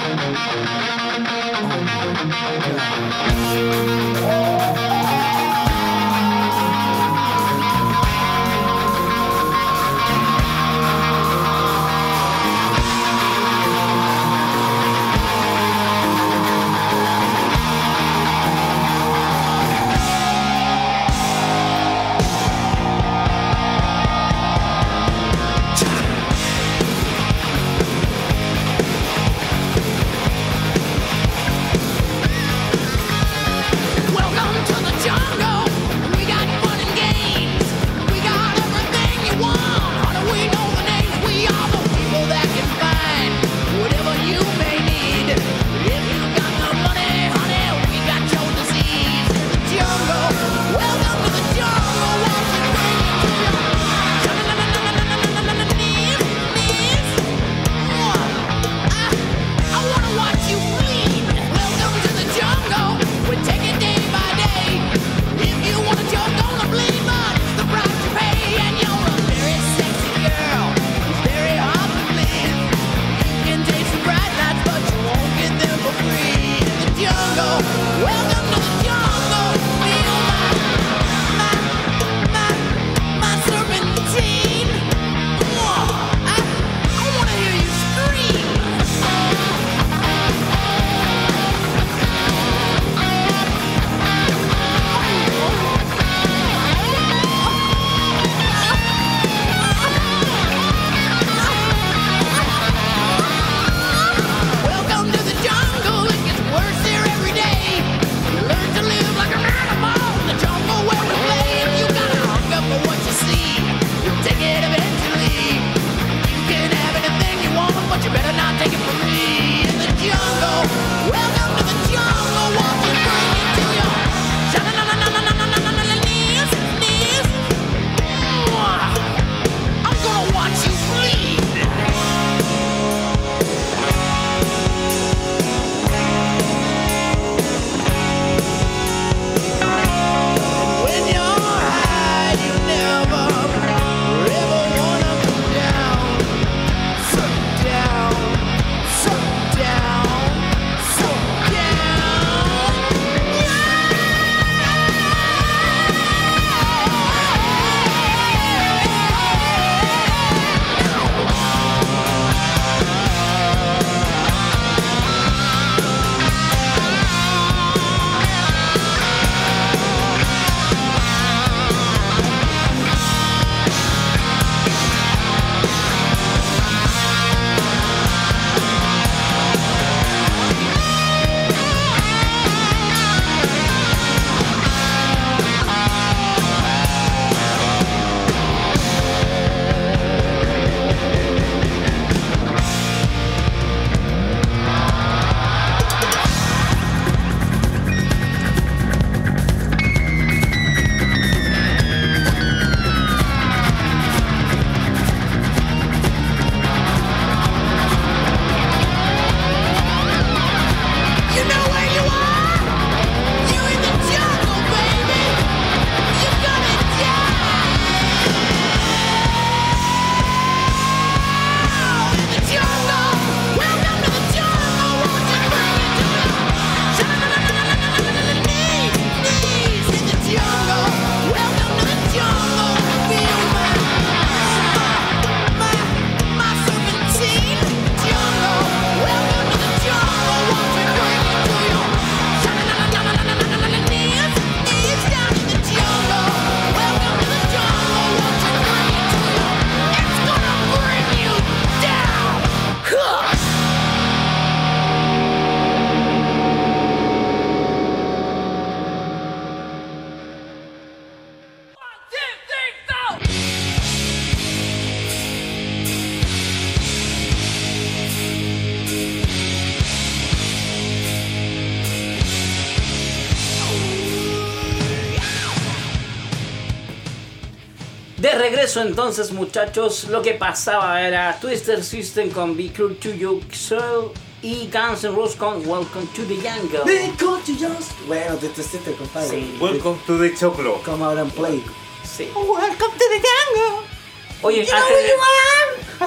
S2: De regreso entonces, muchachos, lo que pasaba era Twister System con Be Cruel to You Soul y Guns N' Roses con Welcome to the Jungle.
S6: Welcome to Just. Bueno, Twister System, compadre.
S2: Sí.
S5: Welcome to the Choclo.
S6: Como habrán play.
S2: Sí.
S6: Welcome to the jungle.
S2: Oye,
S6: You know
S2: antes
S6: where you
S2: de,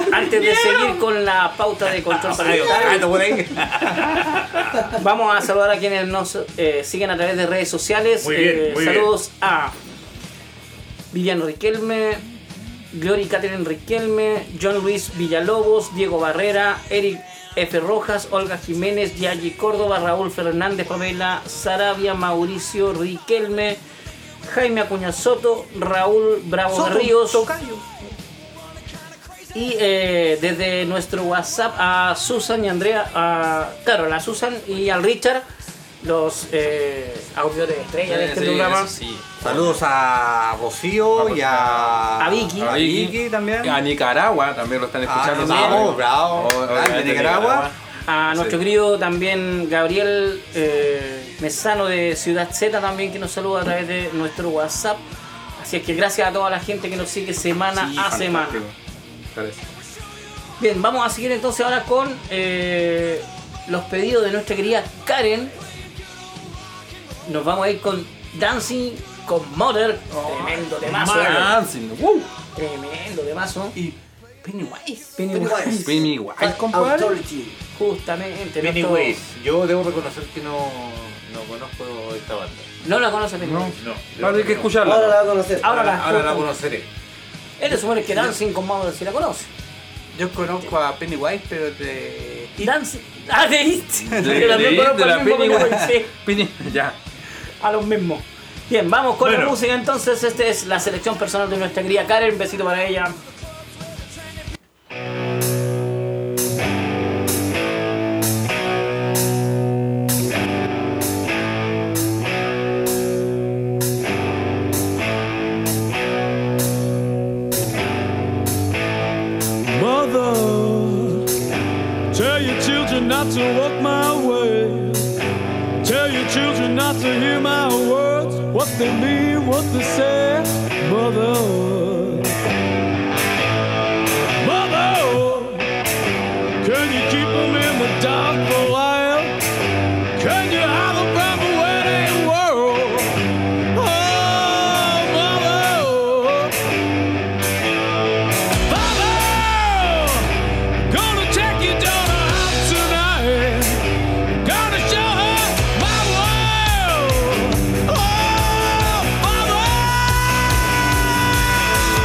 S2: Antes de seguir con la pauta de control parental, vamos a saludar a quienes nos eh, siguen a través de redes sociales.
S5: Muy bien,
S2: Eh,
S5: muy
S2: saludos a Viviano Riquelme, Glory Catherine Riquelme, John Luis Villalobos, Diego Barrera, Eric F. Rojas, Olga Jiménez, Yagi Córdoba, Raúl Fernández, Pamela Sarabia, Mauricio Riquelme, Jaime Acuña Soto, Raúl Bravo
S3: Soto,
S2: de Ríos.
S3: tocayo.
S2: Y eh, desde nuestro WhatsApp a Susan y Andrea, a, claro, a la Susan y al Richard, los eh, auditores estrella de este
S4: Sí,
S2: programa.
S4: eso sí.
S3: Saludos a Rocío y a...
S2: A Vicky.
S3: A Vicky también.
S4: A Nicaragua también lo están escuchando.
S3: Ah,
S4: también.
S3: bravo, bravo.
S4: O-
S3: Grande
S4: obviamente
S3: Nicaragua.
S2: A nuestro
S4: Sí.
S2: querido también Gabriel eh, Mesano de Ciudad Z también, que nos saluda a través de nuestro WhatsApp. Así es que gracias a toda la gente que nos sigue semana
S4: Sí,
S2: a semana.
S4: fantástico. Parece.
S2: Bien, vamos a seguir entonces ahora con eh, los pedidos de nuestra querida Karen. Nos vamos a ir con Dancing con Mother. Tremendo temazo.
S4: Dancing. Uh.
S2: Tremendo temazo.
S4: Y Pennywise.
S2: Pennywise.
S4: Pennywise, compadre.
S6: Authority.
S2: Justamente.
S5: Pennywise. Yo debo reconocer que no, no conozco esta banda.
S2: No la conoce Pennywise.
S5: No.
S4: Ahora hay que escucharla.
S6: Ahora la va a conocer.
S2: Ahora la,
S5: Ahora la conoceré.
S2: Él le supone que Dancing con Mother si la conoce.
S3: Yo conozco a Pennywise, pero de...
S2: Dancing. Ah, de It.
S4: De,
S2: Yo también
S4: de-
S2: conozco
S4: de
S2: al
S4: la
S2: mismo
S4: Pennywise.
S2: Pennywise, sí.
S4: Penny- Ya.
S2: A los mismos. Bien, vamos con la
S5: Bueno.
S2: música entonces. Esta es la selección personal de nuestra querida Karen. Un besito para ella.
S11: Mother, tell your children not to walk my way. Tell your children not to hear my words, what they mean, what they say. Mother, Mother, can you keep them in the dark for a while? Can you hide them from the wedding world? Oh, Mother. Gonna take your daughter out tonight. Gonna show her my world. Oh, mother.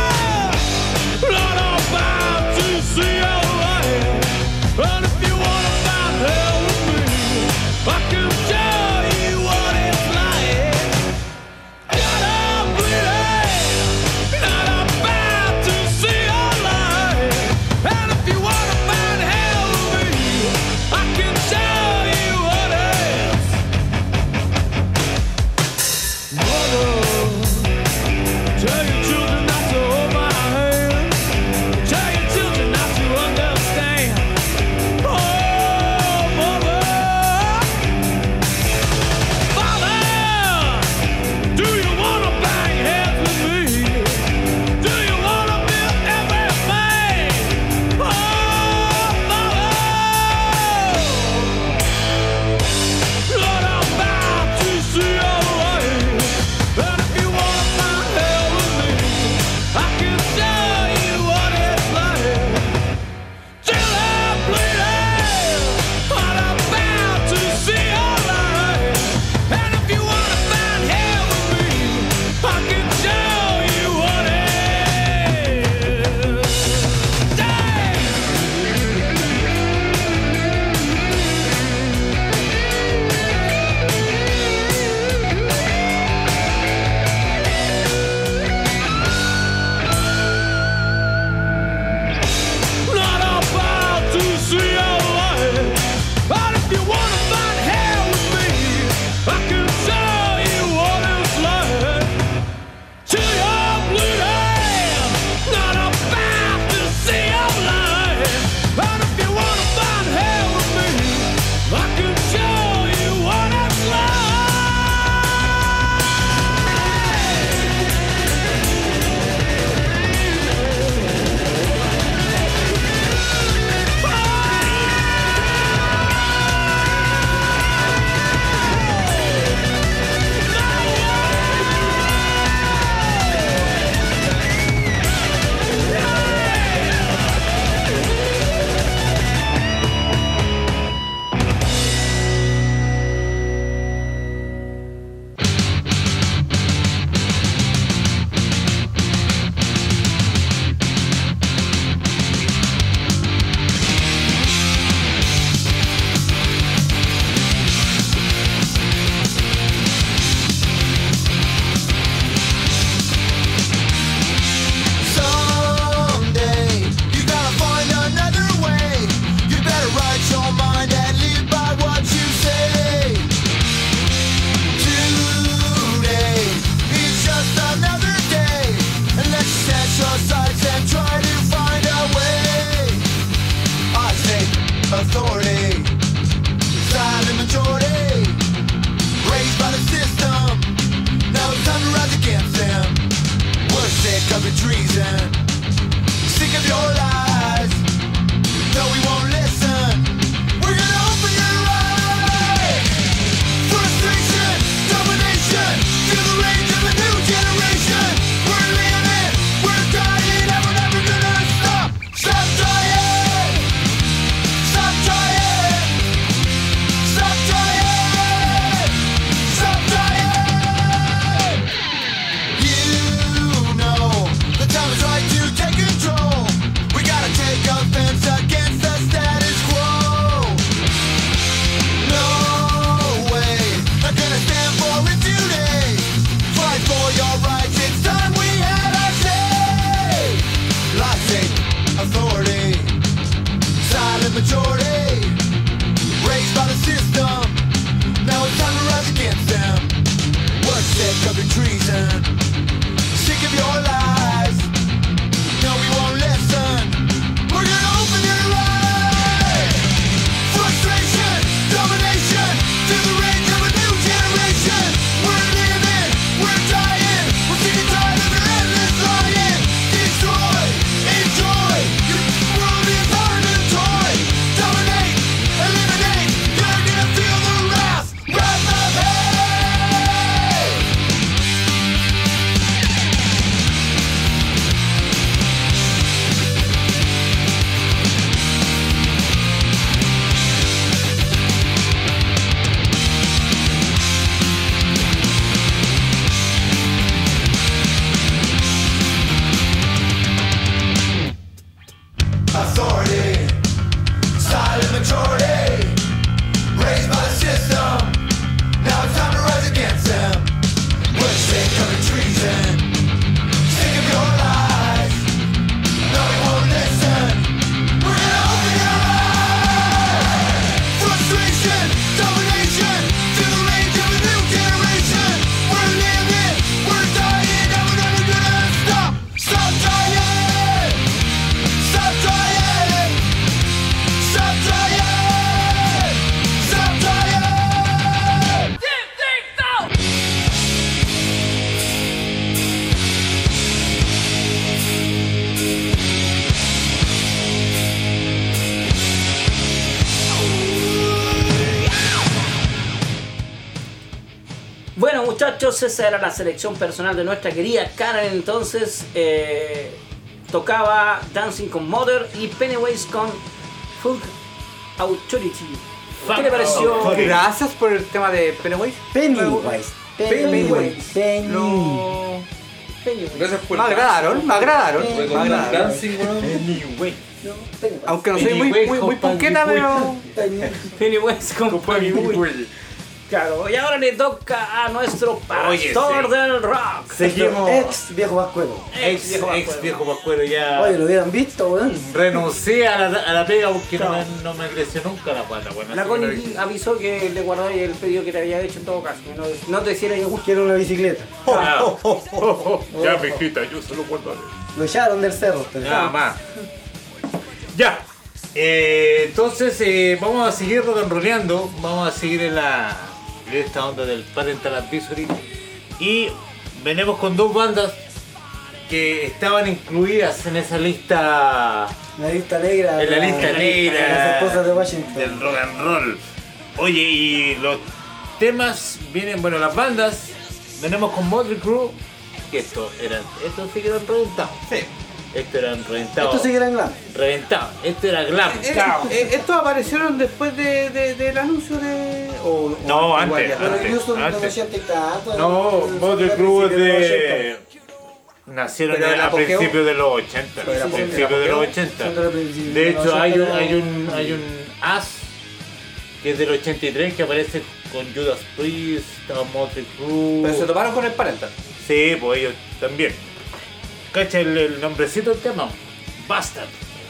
S8: talking treason. Sick of your lies. No, we won't listen. We're gonna open your eyes. Frustration, domination, through the range of a new generation. We're living, we're dying. We're sick and tired of your endless lying. Destroy, enjoy. Your world is hard to toy. Dominate, eliminate. You're gonna feel the wrath, wrath of hate. Authority, silent majority, raised by the system. Now it's time to rise against them. We're sick of the treason, sick of your lies. No, we won't listen. We're gonna open your eyes. Frustration, domination, through the range of a new generation. We're living, we're dying, and we're never gonna stop. Stop dying. Stop trying! Stop trying! Stop trying! Dip, dip, go!
S2: Bueno, muchachos, esa era la selección personal de nuestra querida Karen. Entonces, eh, tocaba Dancing con Mother y Pennywise con Funk Authority. ¿Qué le pareció?
S3: Gracias por el tema de Pennywise.
S6: Pennywise.
S3: Pennywise.
S6: Pennywise.
S3: Lo...
S2: Pennywise.
S4: Gracias por
S3: Me agradaron, me agradaron.
S4: Fue
S3: Me
S4: con un
S3: agradaron.
S4: dancing, weón.
S3: Aunque no soy muy, muy, muy punqueta, pero...
S2: Pennywise con Pennywise. Claro, y ahora le toca a nuestro pastor
S5: sí.
S2: del rock.
S5: Seguimos.
S6: Ex viejo vascuero.
S5: Ex,
S2: viejo
S5: ex
S2: vascuero.
S5: viejo vascuero ya.
S6: Oye, lo hubieran visto, weón.
S5: Renuncié a la, a la pega porque no,
S2: No.
S5: me, no me creció nunca la pata. Bueno,
S2: La
S5: así que lo
S2: Connie
S5: dije.
S2: avisó que le guardaba el pedido que te había hecho en todo caso. que No, no te hiciera yo
S6: Quiero una bicicleta.
S5: Ah, oh, oh, oh, oh. Ya, mijita, yo se lo guardaré.
S6: Lo echaron del cerro. pero-
S5: Nada más. Ya. Eh, entonces eh, vamos a seguir rock and rolleando. Vamos a seguir en la en esta onda del Parental Advisory. Y venimos con dos bandas que estaban incluidas en esa lista.
S6: La lista negra.
S5: En la lista negra
S6: Las esposas de Washington.
S5: del rock and roll. Oye, y los temas vienen, bueno, las bandas. Venimos con Motley Crue. Que estos eran, estos sí que eran reventados.
S3: Sí.
S5: Estos eran reventados.
S6: Esto sí que era en glam.
S5: Reventados. Esto era glam.
S3: Eh, eh, ¿Estos aparecieron después de, de- del anuncio de...? O,
S5: No,
S3: o
S5: antes,
S3: igual ya?
S6: Pero
S5: antes.
S6: incluso no
S5: antes.
S6: conocían tanto.
S5: No,
S6: el-
S5: Motley
S6: el-
S5: Crue es
S6: el- el-
S5: de... Nacieron
S3: Pero el
S5: a
S3: apogeo-
S5: principios de los ochenta.
S3: Pero el
S5: A
S3: apogeo-
S5: principios
S3: el
S5: de los
S3: apogeo-
S5: ochenta.
S6: son de los principios
S5: De
S6: de los
S5: hecho, hay un,
S6: ochenta,
S5: hay un, hay un as que es del ochenta y tres que aparece con Judas Priest, estaba Motley Crue.
S3: Pero se tomaron con el Parental.
S5: Sí, pues ellos también. Cacha el, el nombrecito del tema. Bastard.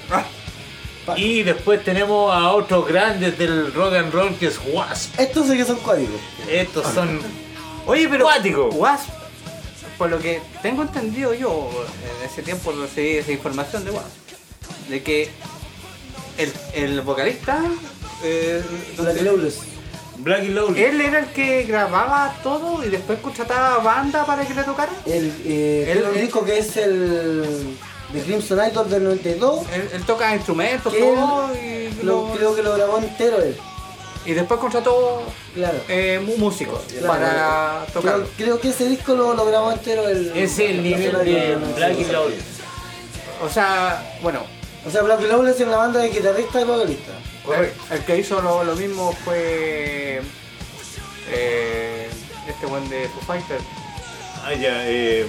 S5: Y después tenemos a otros grandes del rock and roll que es Wasp.
S6: Estos sí que son códigos.
S5: Estos son
S3: Oye, pero
S5: Cuático.
S3: Wasp, por lo que tengo entendido yo, en ese tiempo recibí esa información de Wasp, de que el, el vocalista, eh, no
S6: Black
S3: sé,
S6: Lawless.
S5: Black y Lowly.
S3: él era el que grababa todo y después contrataba banda para que le tocara.
S6: El, eh,
S3: El-
S6: tiene un
S3: el-
S6: disco que es el de Crimson Idol del noventa y dos.
S3: Él, él toca instrumentos,
S6: Que
S3: todo, y,
S6: Lo,
S3: lo-
S6: creo que lo grabó entero él.
S3: y después contrató
S6: Claro.
S3: eh, mu- músicos
S6: Claro.
S3: para tocarlo.
S6: Creo, creo que ese disco lo, lo grabó entero el.
S5: Es el nivel
S6: Crimson
S5: de
S6: Idol del
S5: Black
S6: noventa y
S5: y
S6: dos.
S5: Lowly.
S3: O sea, bueno,
S6: O sea, Black Lawless es una banda de guitarrista y vocalista.
S5: Correcto.
S3: el, el que hizo lo, lo mismo fue eh, este buen de Foo Fighters.
S5: Ah, ya, eh,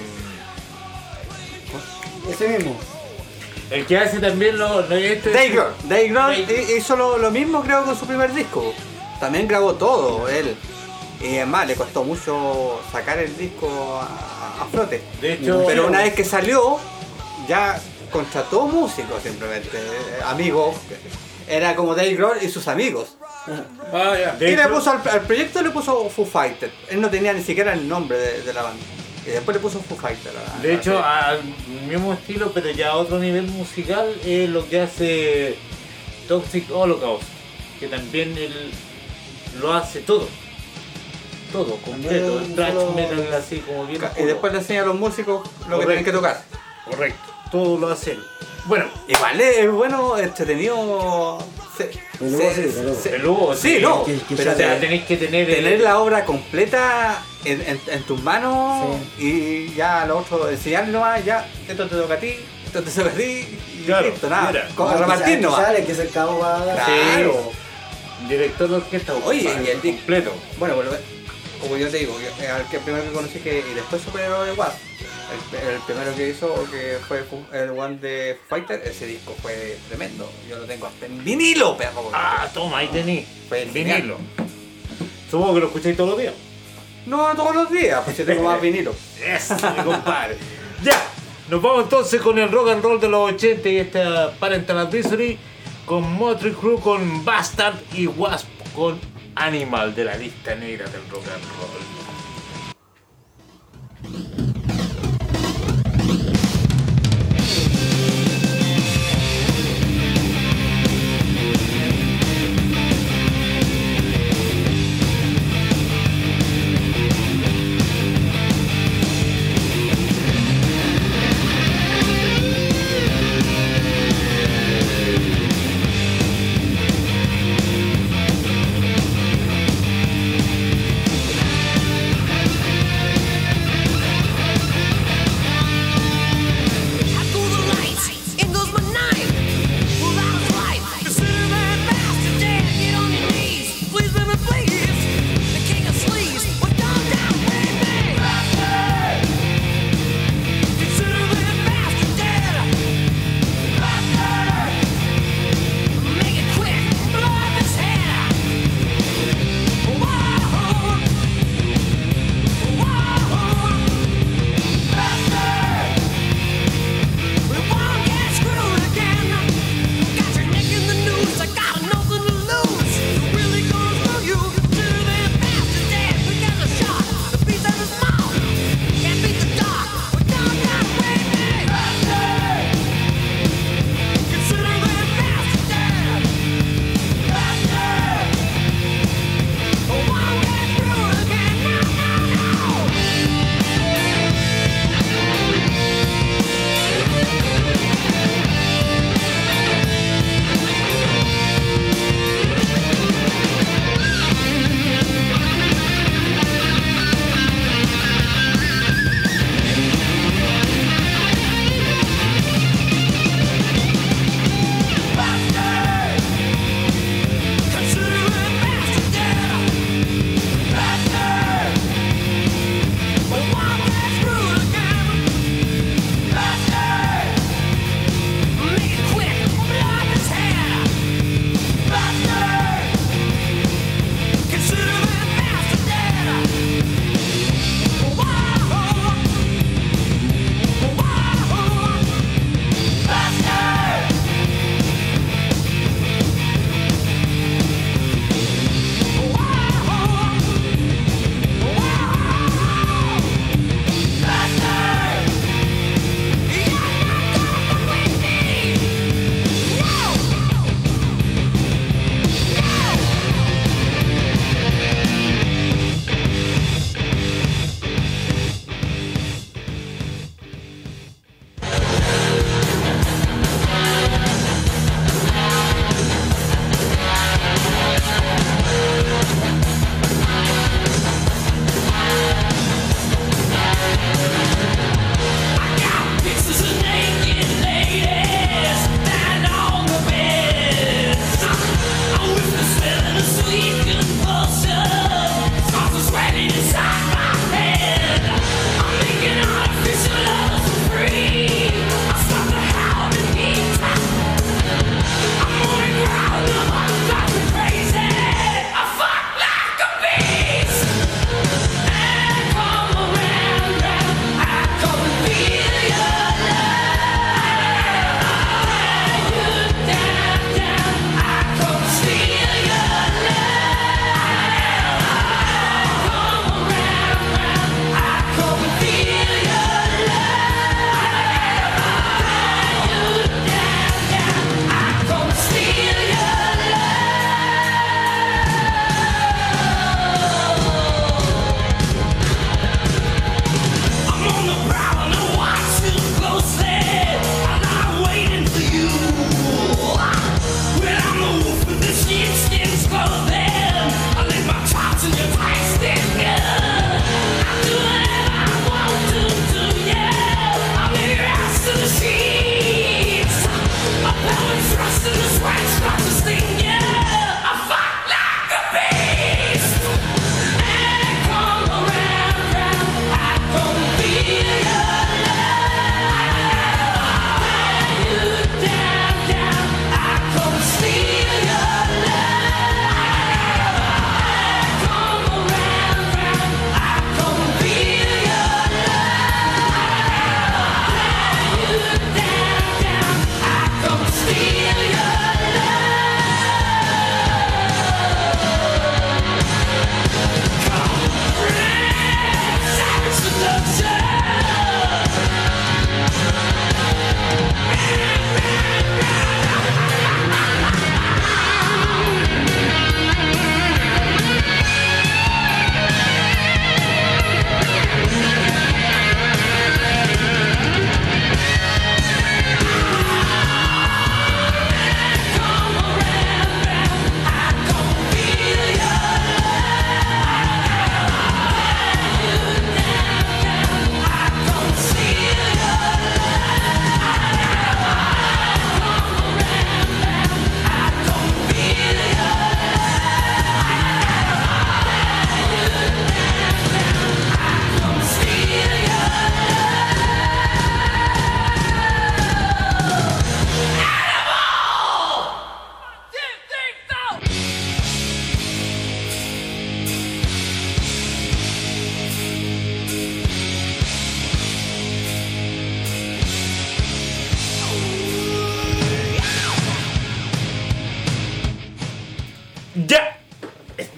S6: Ese mismo.
S5: el que hace también lo, lo este
S3: Dave Grohl. Dave Grohl
S5: Dave-
S3: hizo lo, lo mismo creo con su primer disco. También grabó todo él. Y además le costó mucho sacar el disco a, a flote.
S5: De hecho,
S3: Pero una vez que salió, ya contrató músicos simplemente, eh, amigos. Era como Dave Grohl y sus amigos.
S5: ah, ya. De
S3: y le
S5: hecho,
S3: puso al, al proyecto le puso Foo Fighters. Él no tenía ni siquiera el nombre de, de la banda. Y después le puso Foo Fighters. a-
S5: De
S3: a-
S5: hecho,
S3: a-
S5: al mismo estilo, pero ya a otro nivel musical, es lo que hace Toxic Holocaust, que también él lo hace todo. Todo, completo.
S6: También
S5: Thrash
S6: solo-
S5: metal así como bien.
S3: y después le enseña a los músicos lo que
S5: Correcto.
S3: tienen que tocar.
S5: Correcto, todo lo hace él. Bueno,
S3: Igual es es bueno, entretenido. Se,
S6: Peludo,
S3: se-
S6: sí, peludo.
S3: se-
S5: peludo,
S3: sí,
S5: sí,
S3: no.
S6: que- que
S3: pero
S5: o sea,
S3: te-
S5: tenéis que tener,
S3: tener la obra completa en, en- en tus manos y ya lo otro, enseñarle nomás, ya, esto te toca a ti, esto te toca a ti, y
S5: Claro,
S3: listo, nada,
S5: mira.
S3: como
S6: Ah,
S3: repartir
S6: que
S3: nomás.
S6: sale, que es el cabo va a dar.
S3: Claro.
S5: director de orquesta.
S3: Oye,
S5: compadre,
S3: y el di-
S5: completo.
S3: Bueno, pues, como yo te digo, yo- eh, al que primero que conocí que, y después supe lo de Wasp, el, el primero que hizo, que fue Fu- el One de Foo Fighter, ese disco fue tremendo. Yo lo tengo hasta en vinilo, perro.
S5: Ah, toma, ahí tení.
S3: Fue
S5: El
S3: genial.
S5: vinilo. Supongo que lo escucháis todos los días.
S3: No todos los días, pues yo tengo más vinilo.
S5: Eso, mi compadre. Ya, nos vamos entonces con el rock and roll de los ochenta y esta Parental Advisory con Motley Crue, con Bastard y Wasp con Animal de la lista negra del rock and roll.
S8: Thank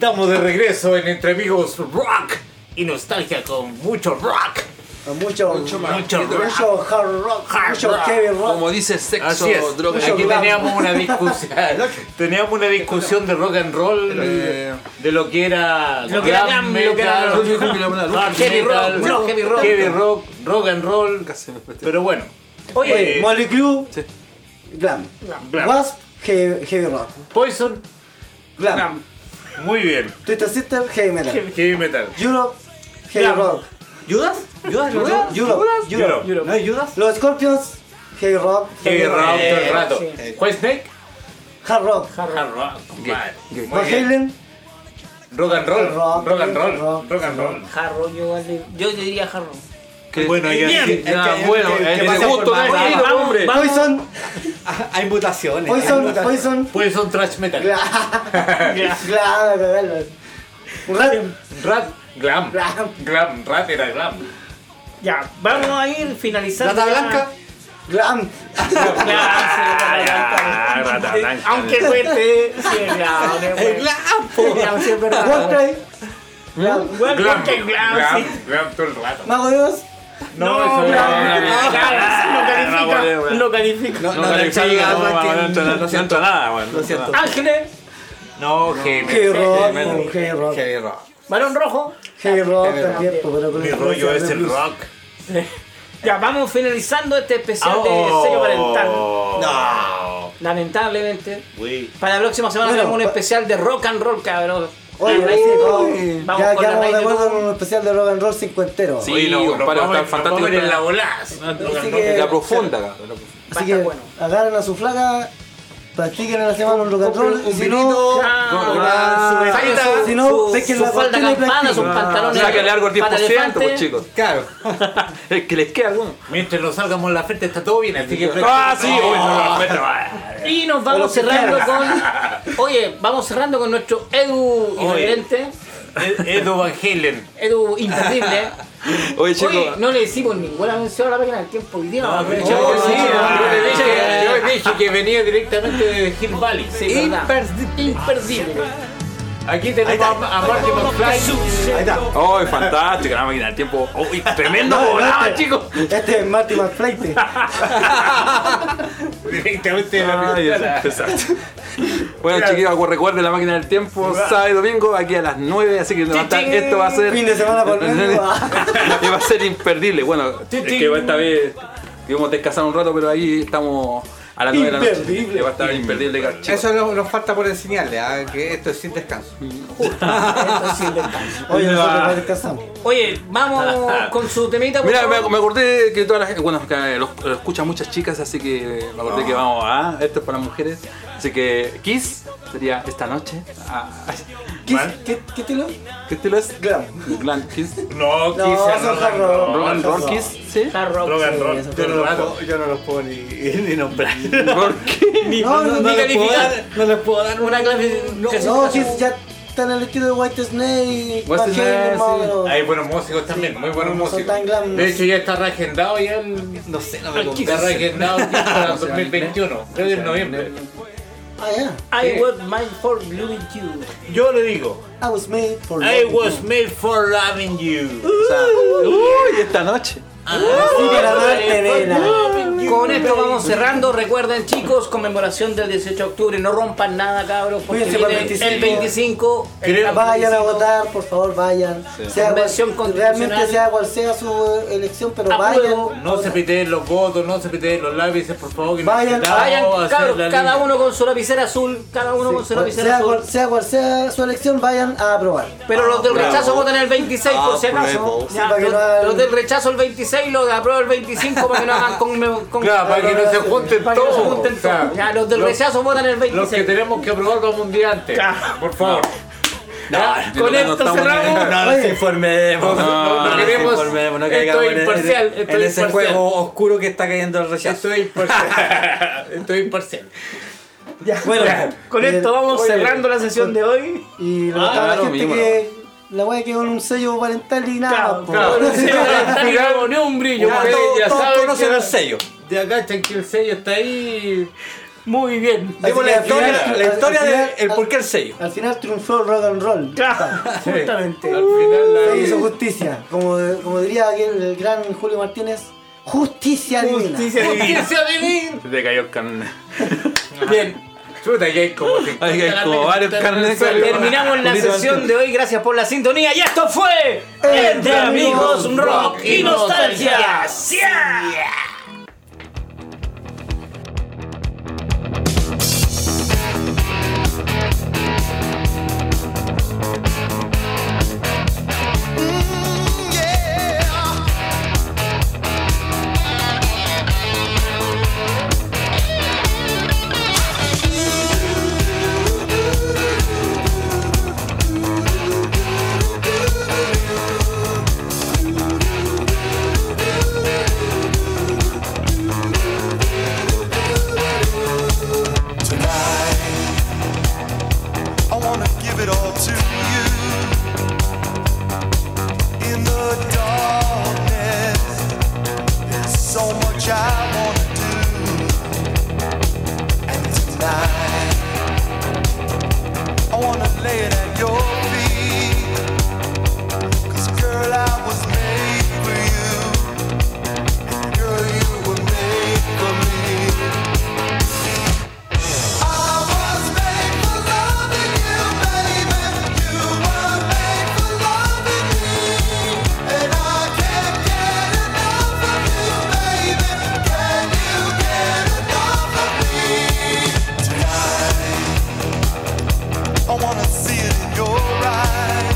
S5: Estamos de regreso en Entre Amigos Rock y Nostalgia con mucho rock.
S6: Mucho,
S4: Mucho
S6: mucho,
S4: más.
S6: mucho hard rock,
S5: Hard
S6: mucho
S5: rock.
S6: heavy rock.
S4: Como dice sexo,
S5: Así es.
S4: droga.
S6: Mucho
S5: Aquí
S6: glam.
S5: teníamos una discusión. teníamos una discusión de rock and roll,
S4: Eh,
S5: de lo que era
S2: Lo que era glam, lo que era
S5: metal,
S2: rock.
S4: Yo creo que le van a dar
S5: hard
S2: Heavy
S5: metal,
S2: rock, no, heavy rock.
S5: heavy rock, rock and roll.
S4: Casi me metí.
S5: Pero bueno,
S2: Oye,
S6: Oye, Molly Crew,
S4: Sí.
S6: glam.
S5: glam.
S6: Wasp, heavy, heavy rock.
S5: Poison,
S6: Glam.
S2: glam.
S5: muy bien.
S6: Twisted Sister, heavy metal.
S5: Heavy metal.
S6: Europe, heavy
S2: Glam.
S6: rock.
S3: ¿Judas? ¿Judas? ¿Judas?
S6: Europe, Europe.
S5: Europe.
S3: ¿No es Judas?
S6: Los Scorpions, heavy rock.
S5: Heavy rock todo el rato.
S2: sí.
S5: White Snake,
S6: Hard rock.
S5: hard rock. compadre.
S4: Gay.
S5: Muy
S6: Van
S5: bien.
S6: Halen,
S5: Rock and roll,
S6: Rock,
S5: rock and roll,
S6: rock,
S5: rock and roll.
S2: Jarro, yo, igual le- yo diría jarro.
S4: Que-
S5: Bueno, ya,
S2: Bien.
S5: sí, ya,
S3: que-
S5: bueno,
S3: que-
S5: eh,
S3: que
S5: de
S3: pasa
S5: gusto
S3: por
S5: no
S3: más
S5: hay,
S3: rama.
S5: hombre.
S2: Vamos.
S6: Poison,
S3: Hay mutaciones. hay
S6: Poison,
S3: mutaciones.
S6: Poison.
S5: Pues son trash metal.
S6: Claro, cagarlo. Un rat.
S5: Rat, glam.
S6: Glam.
S5: Glam, rat era glam.
S2: Ya, vamos a ir finalizando.
S3: ¿Rata
S2: ya.
S3: blanca?
S6: Glam.
S2: Claro, sí,
S5: Ah,
S2: rata
S5: rata
S2: blanca.
S5: blanca.
S2: Aunque cueste, sí, claro,
S3: El
S2: bueno.
S3: glam, po.
S2: Claro, sí, es verdad.
S6: Warcry. Glam.
S2: Bueno,
S5: Glam,
S2: que glam,
S5: glam,
S2: sí.
S5: glam todo el rato.
S6: Mago de Oz.
S5: No,
S2: No,
S5: eso
S2: glam,
S5: no,
S2: glam, no califica, no califica.
S3: No,
S4: No
S3: no,
S4: califica,
S3: no,
S4: no,
S3: no,
S4: no,
S3: que-
S4: no entra-
S3: lo
S4: no
S3: siento.
S4: entra nada, bueno.
S3: Lo siento.
S2: Ángeles,
S5: No, heavy
S6: Heavy
S5: metal.
S6: rock.
S4: metal.
S6: Heavy rock.
S3: Heavy rock.
S2: Balón Rojo.
S6: Heavy rock
S3: Heavy rock.
S6: también, pero con
S5: Mi
S6: influencia
S5: rollo
S6: de
S5: es el
S6: blues.
S5: rock.
S2: Ya, vamos finalizando este especial de
S5: Oh.
S2: sello parental.
S5: No.
S2: Lamentablemente.
S5: Uy.
S2: Para la próxima semana
S6: Bueno,
S2: tenemos un
S6: pa-
S2: especial de rock and roll, cabrón.
S6: Oye,
S2: La
S6: sí,
S2: raíz-
S6: vamos,
S2: vamos
S6: ya
S2: con la
S6: quedamos
S2: raíz
S6: de
S2: de
S6: acuerdo
S2: todo.
S6: en un especial de rock and roll cincuentero.
S4: Sí,
S5: Oye, no,
S4: compadre,
S5: nos
S4: está
S5: vamos, nos
S4: fantástico.
S5: vamos en la volada.
S6: Así que-
S4: La profunda, cabrón.
S2: Va a
S6: Así que
S2: estar bueno.
S6: agarren a su flaca, practiquen en la semana un rock and roll. Y si no,
S3: vinito,
S2: Claro.
S3: una- su vestidita.
S6: si no,
S2: su,
S6: pesquen
S2: su
S6: la
S2: falda
S6: cortina y
S2: campana, sus
S6: practiquen.
S2: pantalones.
S4: Sáquenle algo el diez por
S2: pata
S4: ciento,
S2: elefante.
S4: pues chicos.
S3: Claro.
S4: Es que les queda alguno.
S5: Mientras nos salgamos la frente está todo bien, así que...
S4: Ah, sí,
S5: Oh,
S4: bueno,
S5: no, no,
S2: Y nos vamos
S6: Lo que
S2: cerrando
S6: quieras.
S2: con. Oye, vamos cerrando con nuestro Edu irreverente.
S5: Edu Van Halen.
S2: Edu imperdible.
S4: Oye, chicos.
S2: Oye, no le hicimos ninguna mención a la máquina del tiempo hoy día.
S5: No,
S2: pero-
S5: yo, sí,
S2: Ah,
S5: yo le dije,
S2: sí.
S5: yo le dije que venía directamente de Hill Valley.
S2: Sí, verdad. Imperdible.
S5: Aquí tenemos a, a Marty McFly.
S3: Ahí está.
S4: Oh, fantástico, la máquina del tiempo. Oh, y tremendo
S6: No,
S4: volada,
S6: este-
S4: chicos.
S6: Este es Marty McFly.
S5: Directamente de la
S4: Ay,
S5: pistola.
S4: exacto. Bueno, chiquillos, recuerden la máquina del tiempo, sábado y domingo, aquí a las nueve, así que no va a estar- esto va a ser.
S6: Fin de semana por medio.
S4: Y va a ser imperdible. Bueno, es que esta vez íbamos a descansar un rato, pero ahí estamos a las nueve de la noche.
S6: Imperdible.
S4: Que va a estar imperdible, chicos.
S3: Eso nos, nos falta por enseñarle, ¿ah? Que esto es sin descanso.
S6: Oye, nosotros no descansamos.
S2: Oye, vamos con su temita. por
S4: Mira, me,
S2: favor.
S4: me acordé que toda la gente, bueno, que lo, lo escuchan muchas chicas, así que me acordé que vamos a, esto es para mujeres, así que Kiss sería esta noche. Ah,
S6: ¿Qué, qué, ¿Qué estilo?
S4: ¿Qué estilo es?
S6: Glam.
S4: Glam Kiss.
S5: No,
S6: No,
S5: quise
S6: son hard rock.
S4: Rock and Roll Kiss, ¿sí?
S2: Hard rock.
S5: Rock and
S6: Sí,
S5: roll.
S6: eso
S5: todo el rato.
S3: Yo no los puedo ni, ni nombrar.
S4: ¿Por qué?
S2: Ni,
S6: No, no,
S2: ni
S6: no le
S3: puedo
S2: calificar.
S3: dar- no les puedo dar
S2: Una clase.
S6: No, que ya está en el estilo de White Snake.
S4: White
S6: Van
S4: Snake,
S6: Halen, más o
S4: sí.
S6: menos.
S5: Hay buenos músicos también, muy buenos
S6: No son
S5: músicos.
S6: tan glam.
S5: De hecho ya está reagendado ya el...
S3: No sé, no me
S5: Está
S3: convence.
S5: reagendado para el dos mil veintiuno, creo que en noviembre.
S6: Ah, ya.
S2: I was made for loving you.
S5: Yo le digo,
S6: I was made for
S5: I
S6: loving
S5: was
S6: you.
S5: made for loving you.
S4: O sea, uy, esta noche.
S6: Así que la amarte, nena.
S2: Con esto vamos cerrando. Recuerden, chicos, conmemoración del dieciocho de octubre. No rompan nada, cabros, porque
S6: Cuídense para el
S2: viene el
S6: veinticinco.
S2: veinticinco. el
S5: Creo-
S6: Vayan a
S2: veinticinco.
S6: votar, por favor, vayan. Sea cual-
S2: Convención constitucional.
S6: realmente sea cual sea su elección, pero
S2: Apruebo.
S6: vayan.
S5: No se piteen los votos, no se piteen los lápices, por favor. Que
S6: Vayan,
S5: necesitamos
S2: Vayan,
S5: hacer
S2: cabros,
S5: la
S2: cada
S5: línea.
S2: uno con su lapicera azul. Cada uno con su lapicera
S6: Sea
S2: azul.
S6: cual, sea cual sea su elección, vayan a aprobar.
S2: Pero los del
S3: Bravo.
S2: rechazo votan el veintiséis por si acaso.
S3: Apruebo.
S2: Ya,
S6: Sí, para que
S2: los,
S6: no hagan-
S2: los del rechazo el veintiséis, los de apruebo el veinticinco para que no hagan con, con
S5: Claro, para que no se junten
S2: para que no se
S5: todos.
S2: junten
S5: O sea,
S2: todos. Ya, los del
S5: los-
S2: rechazo votan el
S5: Los que
S2: veintiséis.
S5: tenemos que aprobar vamos un día antes.
S2: Claro.
S5: Por favor.
S2: Ya,
S4: no,
S2: con
S4: no
S2: esto
S4: estamos
S2: cerramos.
S4: en-
S3: No nos informemos.
S5: No, no,
S3: No nos
S5: queremos-
S3: informemos, no
S5: esto
S3: caigamos
S5: es
S3: en, en-
S5: imparcial,
S3: en
S5: esto es
S3: ese
S5: imparcial.
S3: juego oscuro que está cayendo el rechazo.
S5: Esto es imparcial. Esto es imparcial.
S6: Bueno,
S2: Con
S6: eh,
S2: esto vamos
S6: oye,
S2: cerrando la sesión de hoy.
S6: Y lo
S4: Ah,
S6: a la
S4: claro,
S6: gente
S4: mismo,
S6: que la wea quedó con un sello parental y nada.
S2: Claro,
S6: po.
S2: claro.
S6: Bueno, sí,
S2: Al final, ni un brillo.
S3: Ya,
S5: Ustedes
S3: todos-
S5: ya
S3: todos
S5: saben
S3: conocen
S5: que-
S3: el sello.
S5: Ya cachan que el sello está ahí.
S2: Muy bien.
S3: Vimos la
S6: Así que al
S3: historia,
S6: final-
S3: la
S6: al-
S3: historia
S6: al
S3: de
S6: final-
S3: el por qué el sello.
S6: Al final triunfó el rock and roll.
S2: Claro, justamente.
S5: Al final la
S6: Se hizo justicia. Como, como diría aquel, el gran Julio Martínez, justicia divina.
S3: Justicia divina.
S2: Justicia divina.
S4: Se te cayó el carnet.
S2: Bien.
S5: Chuta, aquí hay como cincuenta.
S4: Hay hay como varios carnets.
S2: Terminamos la sesión de hoy. Gracias por la sintonía. Y esto fue Entre Amigos Rock y Nostalgia. ¡Sí!
S8: I wanna give it all to you. In the darkness, there's so much I wanna do. And tonight, I wanna lay it at your feet. 'Cause girl, I was made for you. And girl, you were made for me. I was made for loving you, baby. You were made for loving me, and I can't get enough of you, baby. Can you get enough of me? Tonight, I wanna see it in your eyes.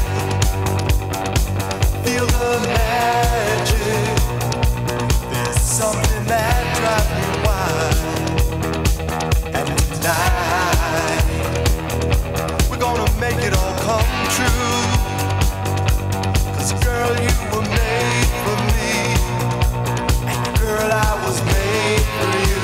S8: Feel the magic. There's something that drives me wild. And tonight, we're gonna make it all come true. 'Cause girl, you were made for me. And girl, I was made for you.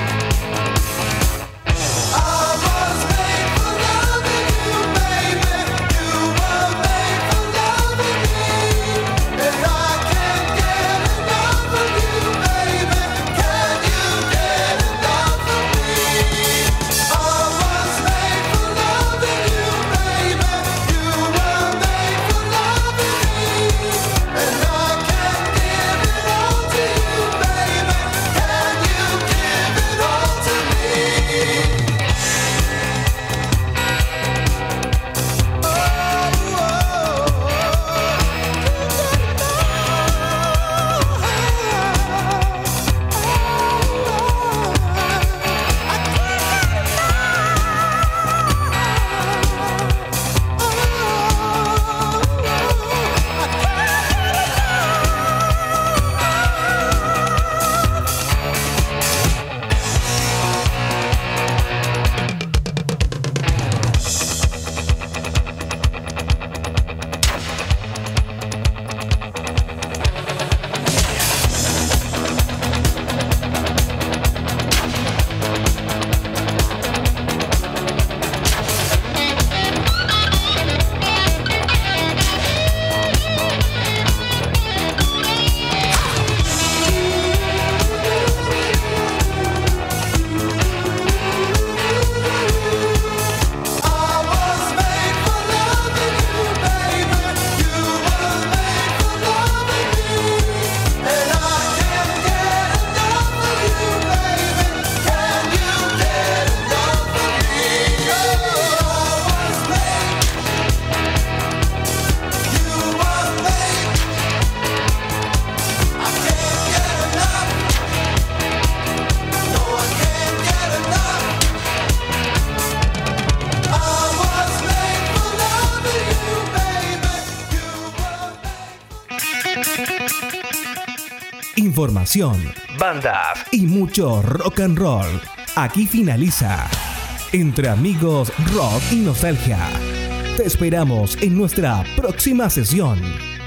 S8: I was made for loving you, baby. You were made for loving me. And I can't get enough of you, baby. Can you get enough of me? I was made for loving you, baby. You were made for loving me, and I can't give it all to you, baby. Can you give it all to me? I was made for loving you, baby. You were made for loving me, and I can't get enough of you, baby. Can you get enough of me? I was made. You were made. I can't get enough. No, I can't get enough. I was made for loving you, baby. You were
S1: Información, bandas y mucho rock and roll. Aquí finaliza Entre Amigos Rock y Nostalgia. Te esperamos en nuestra próxima sesión.